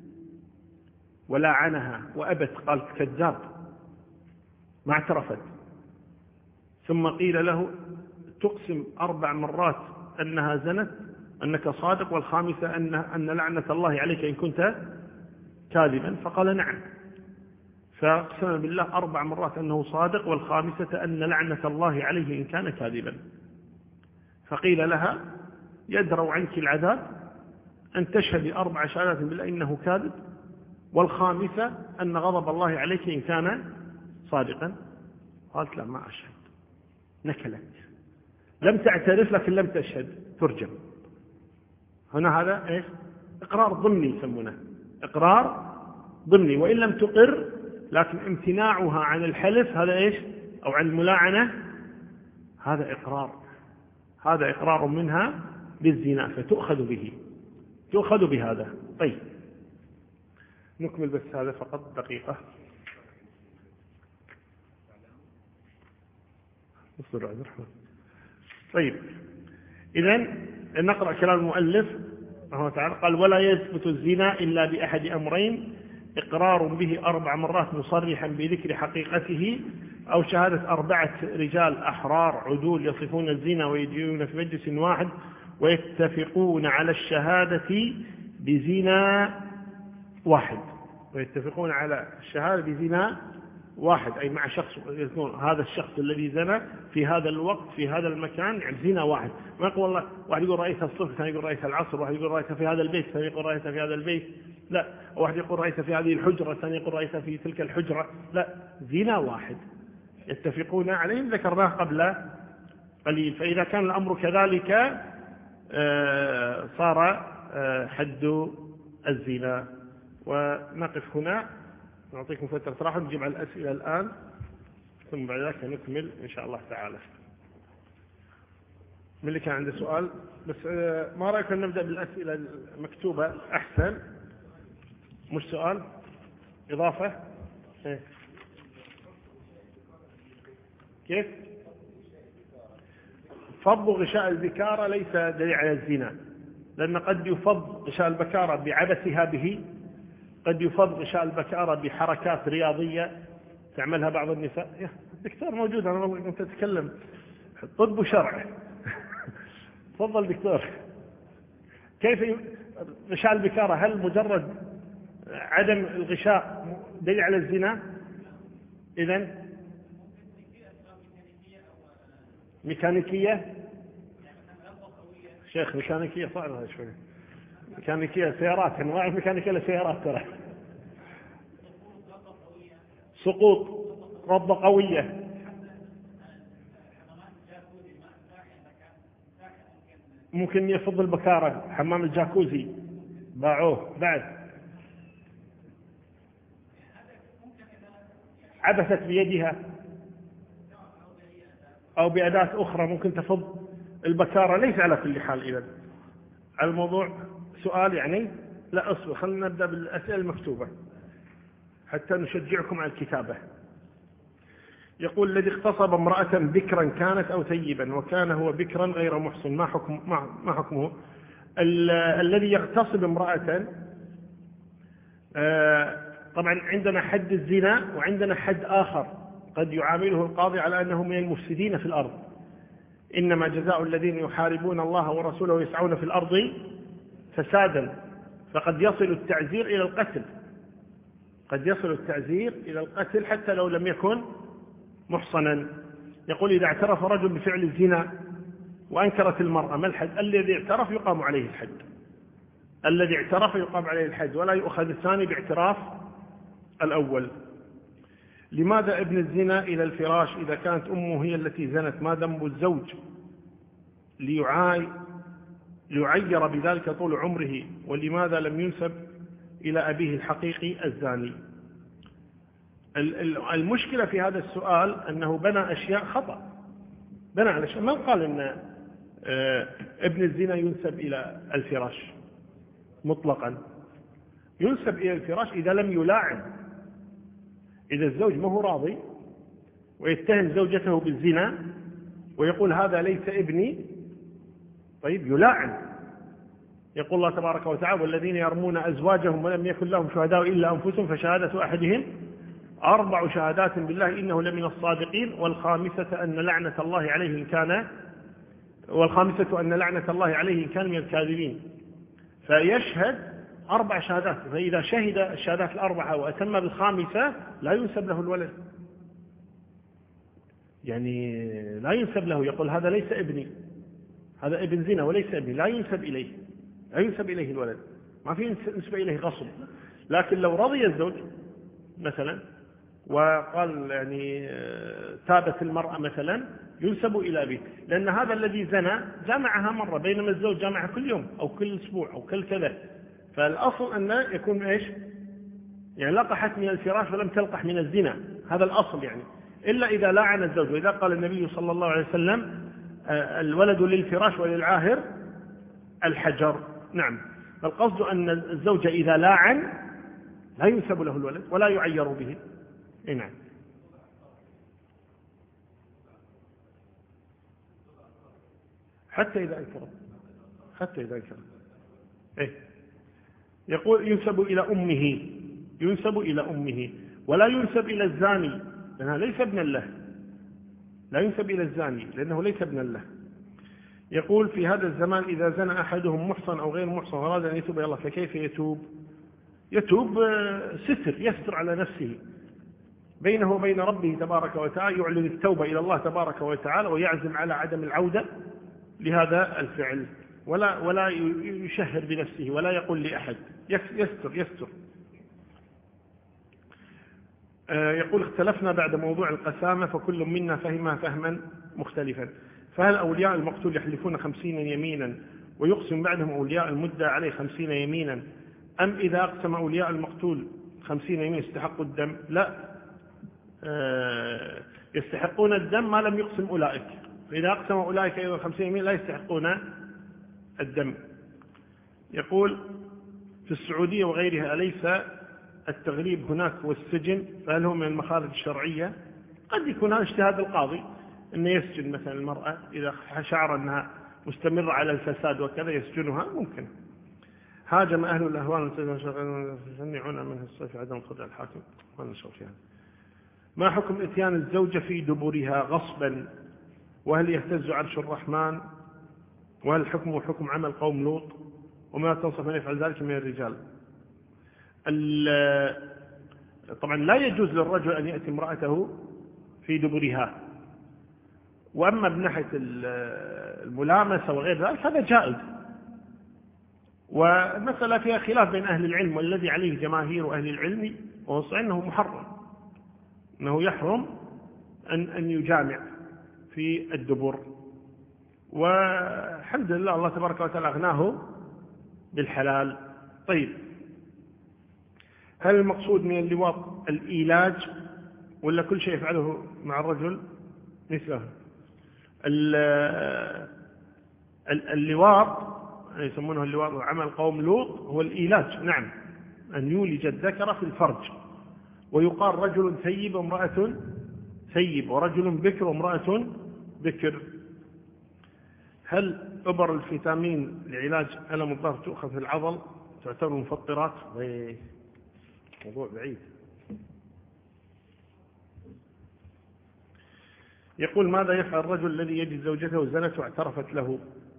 ولاعنها وأبت، قال كذاب ما اعترفت، ثم قيل له تقسم 4 مرات أنها زنت أنك صادق، والخامسة أن لعنة الله عليك إن كنت كاذبا، فقال نعم، فاقسم بالله 4 مرات أنه صادق، والخامسة أن لعنة الله عليه إن كان كاذبا. فقيل لها يدرأ عنك العذاب أن تشهد 4 شهادات بالله إنه كاذب، والخامسة أن غضب الله عليك إن كان صادقا. قالت لا ما أشهد، نكلت، لم تعترف لكن لم تشهد، ترجم. هنا هذا إيش؟ إقرار ضمني يسمونه، إقرار ضمني، وإن لم تقر لكن امتناعها عن الحلف هذا إيش؟ أو عن الملاعنة هذا إقرار، هذا إقرار منها بالزنا فتؤخذ به، تؤخذ بهذا. طيب نكمل بس هذا فقط دقيقة. طيب إذن نقرأ كلام المؤلف رحمه تعالى. قال ولا يثبت الزنا إلا بأحد أمرين: إقرار به 4 مرات مصرحا بذكر حقيقته، أو شهادة 4 رجال أحرار عدول يصفون الزنا ويدينون في مجلس واحد ويتفقون على الشهادة بزنا واحد، ويتفقون على الشهادة بزنا واحد، أي مع شخص يكون هذا الشخص الذي زنى في هذا الوقت في هذا المكان، يعني زنا واحد. ما يقول والله واحد يقول رأيتها الصبح، ثاني يقول رأيتها العصر، واحد يقول رأيتها في هذا البيت، ثاني يقول رأيتها في هذا البيت، لا. واحد يقول رأيتها في هذه الحجرة، ثاني يقول رأيتها في تلك الحجرة، لا، زنا واحد يتفقون عليه، ذكرناه قبل قليل. فإذا كان الأمر كذلك صار حد الزنا. ونقف هنا، نعطيكم فترة راحة، نجيب على الأسئلة الآن ثم بعد ذلك نكمل إن شاء الله تعالى. من اللي كان عنده سؤال بس ما رأيكم نبدأ بالأسئلة المكتوبة أحسن؟ مش سؤال، إضافة. كيف؟ فض غشاء البكارة ليس دليل على الزنا، لأن قد يفض غشاء البكارة بعبثها به، قد يفض غشاء البكارة بحركات رياضية تعملها بعض النساء. الدكتور موجود، أنا والله كنت أتكلم طب وشرع. تفضل دكتور. كيف غشاء البكارة؟ هل مجرد عدم الغشاء دليل على الزنا؟ إذن ميكانيكية شيخ، ميكانيكية صعبة هذا شوي. ميكانيكية سيارات، أنواع الميكانيكية للسيارات ترى. سقوط، رضة قوية. ممكن يفض البكارة، حمام الجاكوزي باعوه. بعد عبثت بيدها أو بأداة أخرى ممكن تفض البكارة. ليس على كل حال إذن الموضوع سؤال يعني. لا أصبر، خلينا نبدأ بالأسئلة المكتوبة حتى نشجعكم على الكتابة. يقول الذي اغتصب امرأة بكرا كانت أو ثيبا وكان هو بكرا غير محصن، ما حكمه؟ الذي يغتصب امرأة، طبعا عندنا حد الزنا وعندنا حد آخر قد يعامله القاضي على أنه من المفسدين في الأرض. إنما جزاء الذين يحاربون الله ورسوله ويسعون في الأرض فسادا، فقد يصل التعزير إلى القتل، قد يصل التعزير إلى القتل حتى لو لم يكن محصنا. يقول إذا اعترف رجل بفعل الزنا وأنكرت المرأة، ما الحد؟ الذي اعترف يقام عليه الحد، الذي اعترف يقام عليه الحد، ولا يؤخذ الثاني باعتراف الأول. لماذا ابن الزنا إلى الفراش إذا كانت أمه هي التي زنت؟ ما ذنب الزوج ليعير بذلك طول عمره؟ ولماذا لم ينسب إلى أبيه الحقيقي الزاني؟ المشكلة في هذا السؤال أنه بنى أشياء خطأ، بنى على أشياء. من قال أن ابن الزنا ينسب إلى الفراش مطلقا؟ ينسب إلى الفراش إذا لم يلاعن، إذا الزوج ما هو راضي ويتهم زوجته بالزنا ويقول هذا ليس ابني، طيب يلاعن. يقول الله تبارك وتعالى والذين يرمون أزواجهم ولم يكن لهم شهداء إلا أنفسهم فشهادة أحدهم 4 شهادات بالله إنه لمن الصادقين والخامسة أن لعنة الله عليه إن كان من الكاذبين. فيشهد 4 شهادات، فإذا شهد الشهادات ال4 وأتم بالخامسة لا ينسب له الولد، يعني لا ينسب له، يقول هذا ليس ابني، هذا ابن زنا وليس ابني، لا ينسب إليه الولد، ما في نسبة إليه غصب. لكن لو رضي الزوج مثلا وقال يعني تابت المرأة مثلا ينسب إلى أبيه، لأن هذا الذي زنى جامعها مرة، بينما الزوج جامعها كل يوم أو كل أسبوع أو كل كذا. فالأصل أن يكون إيش؟ يعني لقحت من الفراش ولم تلقح من الزنا، هذا الأصل يعني، إلا إذا لاعن الزوج. وإذا قال النبي صلى الله عليه وسلم الولد للفراش وللعاهر الحجر. نعم. فالقصد أن الزوج إذا لاعن لا ينسب له الولد ولا يعير به. نعم. حتى إذا أنكر. إيه؟ يقول ينسب إلى أمه، ينسب إلى أمه ولا ينسب إلى الزاني لأنه ليس ابنا له، لا ينسب إلى الزاني لأنه ليس ابنا له. يقول في هذا الزمان إذا زنى أحدهم محصن أو غير محصن وأراد أن يتوب إلى الله فكيف يتوب؟ يتوب ستر، يستر على نفسه بينه وبين ربه تبارك وتعالى، يعلن التوبة إلى الله تبارك وتعالى ويعزم على عدم العودة لهذا الفعل، ولا يشهر بنفسه ولا يقول لأحد، يستر. يقول اختلفنا بعد موضوع القسامة فكل منا فهمها فهما مختلفا، فهل أولياء المقتول يحلفون 50 يمينا ويقسم بعدهم أولياء المدعى عليه 50 يمينا، أم إذا أقسم أولياء المقتول 50 يمين يستحقوا الدم؟ لا، يستحقون الدم ما لم يقسم أولئك، فإذا أقسم أولئك أيضا 50 يمين لا يستحقون الدم. يقول في السعودية وغيرها أليس التغريب هناك والسجن، فهل هو من المخارج الشرعية؟ قد يكون هذا اجتهاد القاضي أنه يسجن مثلا المرأة إذا شعر أنها مستمرة على الفساد وكذا يسجنها، ممكن. هاجم أهل الأهوال يمنعون منها الصيف عدم قدر الحاكم. ما حكم إتيان الزوجة في دبرها غصبا، وهل يهتز عرش الرحمن، وهل الحكم حكم عمل قوم لوط، وما تنصف من يفعل ذلك من الرجال؟ طبعا لا يجوز للرجل أن يأتي امرأته في دبرها، وأما بناحية الملامسة وغير ذلك هذا جائز، والمسألة فيها خلاف بين أهل العلم، والذي عليه جماهير أهل العلم وهو صحيح أنه محرم، أنه يحرم أن يجامع في الدبر، والحمد لله الله تبارك وتعالى أغناه بالحلال. طيب، هل المقصود من اللواط الإيلاج ولا كل شيء يفعله مع الرجل مثله؟ اللواط يسمونه اللواط وعمل قوم لوط هو الإيلاج، نعم، أن يولج الذكر في الفرج، ويقال رجل ثيب وامرأة ثيب، ورجل بكر وامرأة بكر. هل إبر الفيتامين لعلاج ألم الظهر تؤخذ في العضل تعتبر مفطرات؟ موضوع بعيد. يقول ماذا يفعل الرجل الذي يجد زوجته زنت واعترفت له؟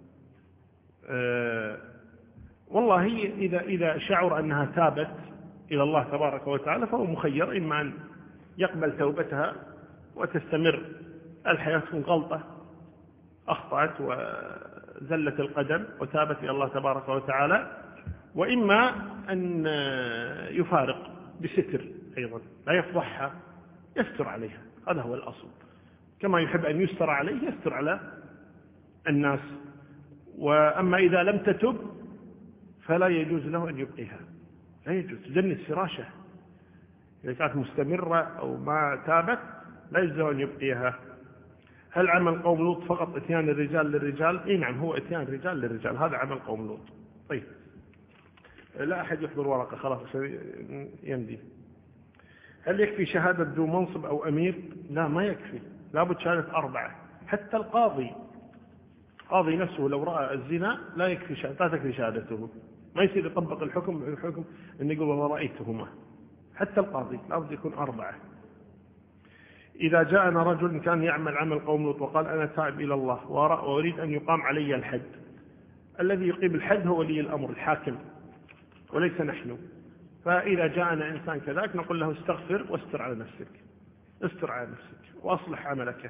والله إذا شعر أنها تابت إلى الله تبارك وتعالى فهو مخير، إما أن يقبل توبتها وتستمر الحياة من غلطة، أخطأت وزلت القدم وتابت إلى الله تبارك وتعالى، وإما أن يفارق بستر أيضا، لا يفضحها، يستر عليها، هذا هو الأصل، كما يحب أن يستر عليه يستر على الناس. وأما إذا لم تتب فلا يجوز له أن يبقيها، لا يجوز تدنس فراشه، إذا كانت مستمرة أو ما تابت لا يجوز له أن يبقيها. هل عمل قوم لوط فقط اتيان الرجال للرجال؟ إيه نعم، هو اتيان الرجال للرجال، هذا عمل قوم لوط. طيب، لا أحد يحضر ورقة خلاص يمدي. هل يكفي شهادة ذو منصب أو أمير؟ لا، ما يكفي، لابد شهادة 4. حتى القاضي نفسه لو رأى الزنا لا تكفي شهادته، ما يصير يطبق الحكم أن يقول والله رأيتهما، حتى القاضي لابد يكون 4. إذا جاءنا رجل كان يعمل عمل قوم لوط وقال أنا تائب إلى الله وأريد أن يقام علي الحد، الذي يقيم الحد هو ولي الأمر الحاكم وليس نحن. فإذا جاءنا إنسان كذلك نقول له استغفر واستر على نفسك، استر على نفسك وأصلح عملك.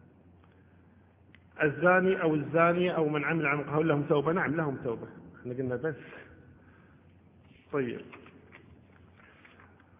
الزاني أو الزانية أو من عمل عمل قوم لهم توبة؟ نعم لهم توبة، احنا قلنا بس. طيب،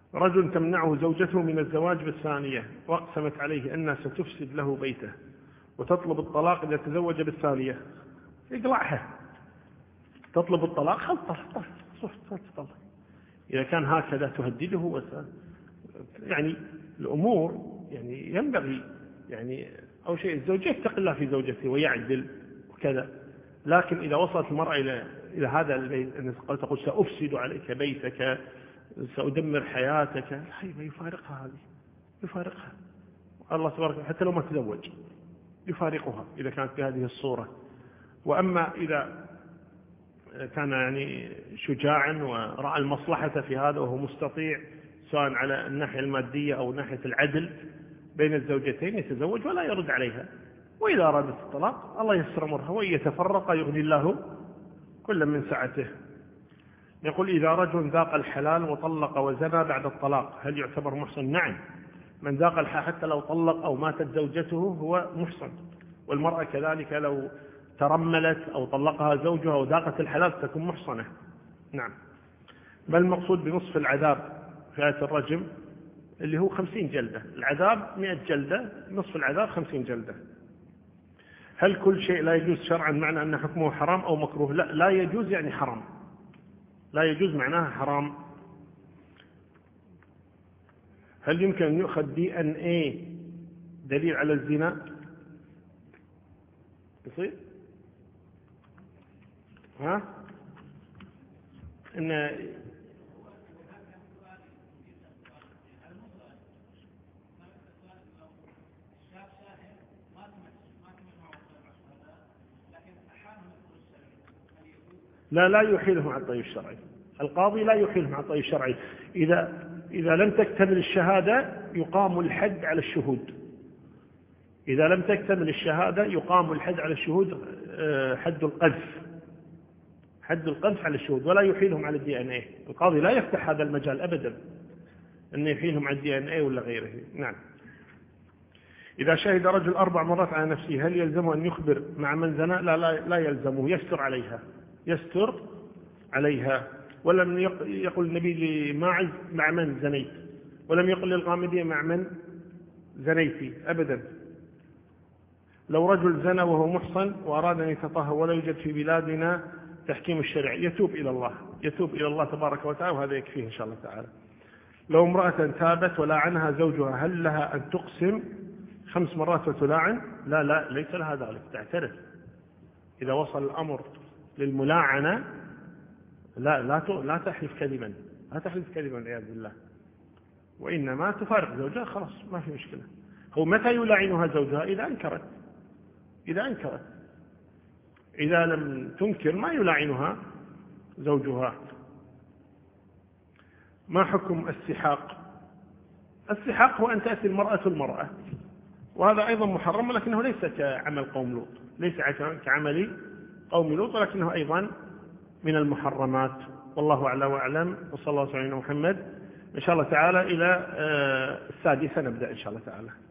رجل تمنعه زوجته من الزواج بالثانية وأقسمت عليه أنها ستفسد له بيته وتطلب الطلاق إذا تزوج بالثانية، اقلعها، تطلب الطلاق، خلص طلق. إذا كان هكذا تهدده يعني الأمور يعني ينبغي يعني أو شيء الزوج يتقي الله في زوجته ويعدل وكذا، لكن إذا وصلت المرأة إلى هذا البيت أن تقول سأفسد عليك بيتك، سأدمر حياتك، يفارقها، هذه يفارقها الله تبارك حتى لو ما تزوج يفارقها إذا كانت بهذه الصورة. وأما إذا كان يعني شجاعا ورأى المصلحة في هذا وهو مستطيع سواء على الناحية المادية أو ناحية العدل بين الزوجتين يتزوج ولا يرد عليها، وإذا أرادت الطلاق الله يسر أمرها، وإن يتفرق يغني الله كل من سعته. يقول إذا رجل ذاق الحلال وطلق وزنى بعد الطلاق هل يعتبر محصن؟ نعم، من ذاق الحلال حتى لو طلق أو ماتت زوجته هو محصن، والمرأة كذلك لو ترملت أو طلقها زوجها وذاقت الحلال تكون محصنة. نعم. بل المقصود بنصف العذاب في آية الرجم اللي هو 50 جلدة، العذاب 100 جلدة، نصف العذاب 50 جلدة. هل كل شيء لا يجوز شرعا معنى أن حكمه حرام أو مكروه؟ لا يجوز يعني حرام، لا يجوز معناها حرام. هل يمكن أن يؤخذ DNA دليل على الزنا؟ يصير؟ إن لا يحيلهم على الطيب الشرعي، القاضي لا يحيلهم على الطيب الشرعي. إذا لم تكتمل الشهادة يقام الحد على الشهود، إذا لم تكتمل الشهادة يقام الحد على الشهود، حد القذف على الشهود، ولا يحيلهم على DNA. القاضي لا يفتح هذا المجال أبدا أن يحيلهم على DNA ولا غيره. نعم. إذا شهد رجل 4 مرات على نفسه هل يلزمه أن يخبر مع من زنى؟ لا يلزمه، يستر عليها. ولم يقل النبي لماعز مع من زنيت، ولم يقل للغامدية مع من زنيتي أبدا. لو رجل زنى وهو محصن وأراد أن يتطهر ولا يوجد في بلادنا تحكيم الشرع يتوب إلى الله تبارك وتعالى، وهذا يكفيه إن شاء الله تعالى. لو امرأة تابت ولعنها زوجها هل لها أن تقسم 5 مرات وتلاعن؟ لا ليس لها ذلك، تعترف. إذا وصل الأمر للملاعنة لا تحلف كذبا، والعياذ بالله، وإنما تفارق زوجها، خلاص ما في مشكلة. هو متى يلاعنها زوجها؟ إذا أنكرت. إذا لم تنكر ما يلاعنها زوجها. ما حكم السحاق؟ السحاق هو أن تأتي المرأة، وهذا أيضا محرم، لكنه ليس كعمل قوم لوط، ليس كعمل قوم لوط، ولكنه أيضا من المحرمات. والله أعلى وأعلم، وصلى الله على محمد. إن شاء الله تعالى إلى 6 نبدأ إن شاء الله تعالى.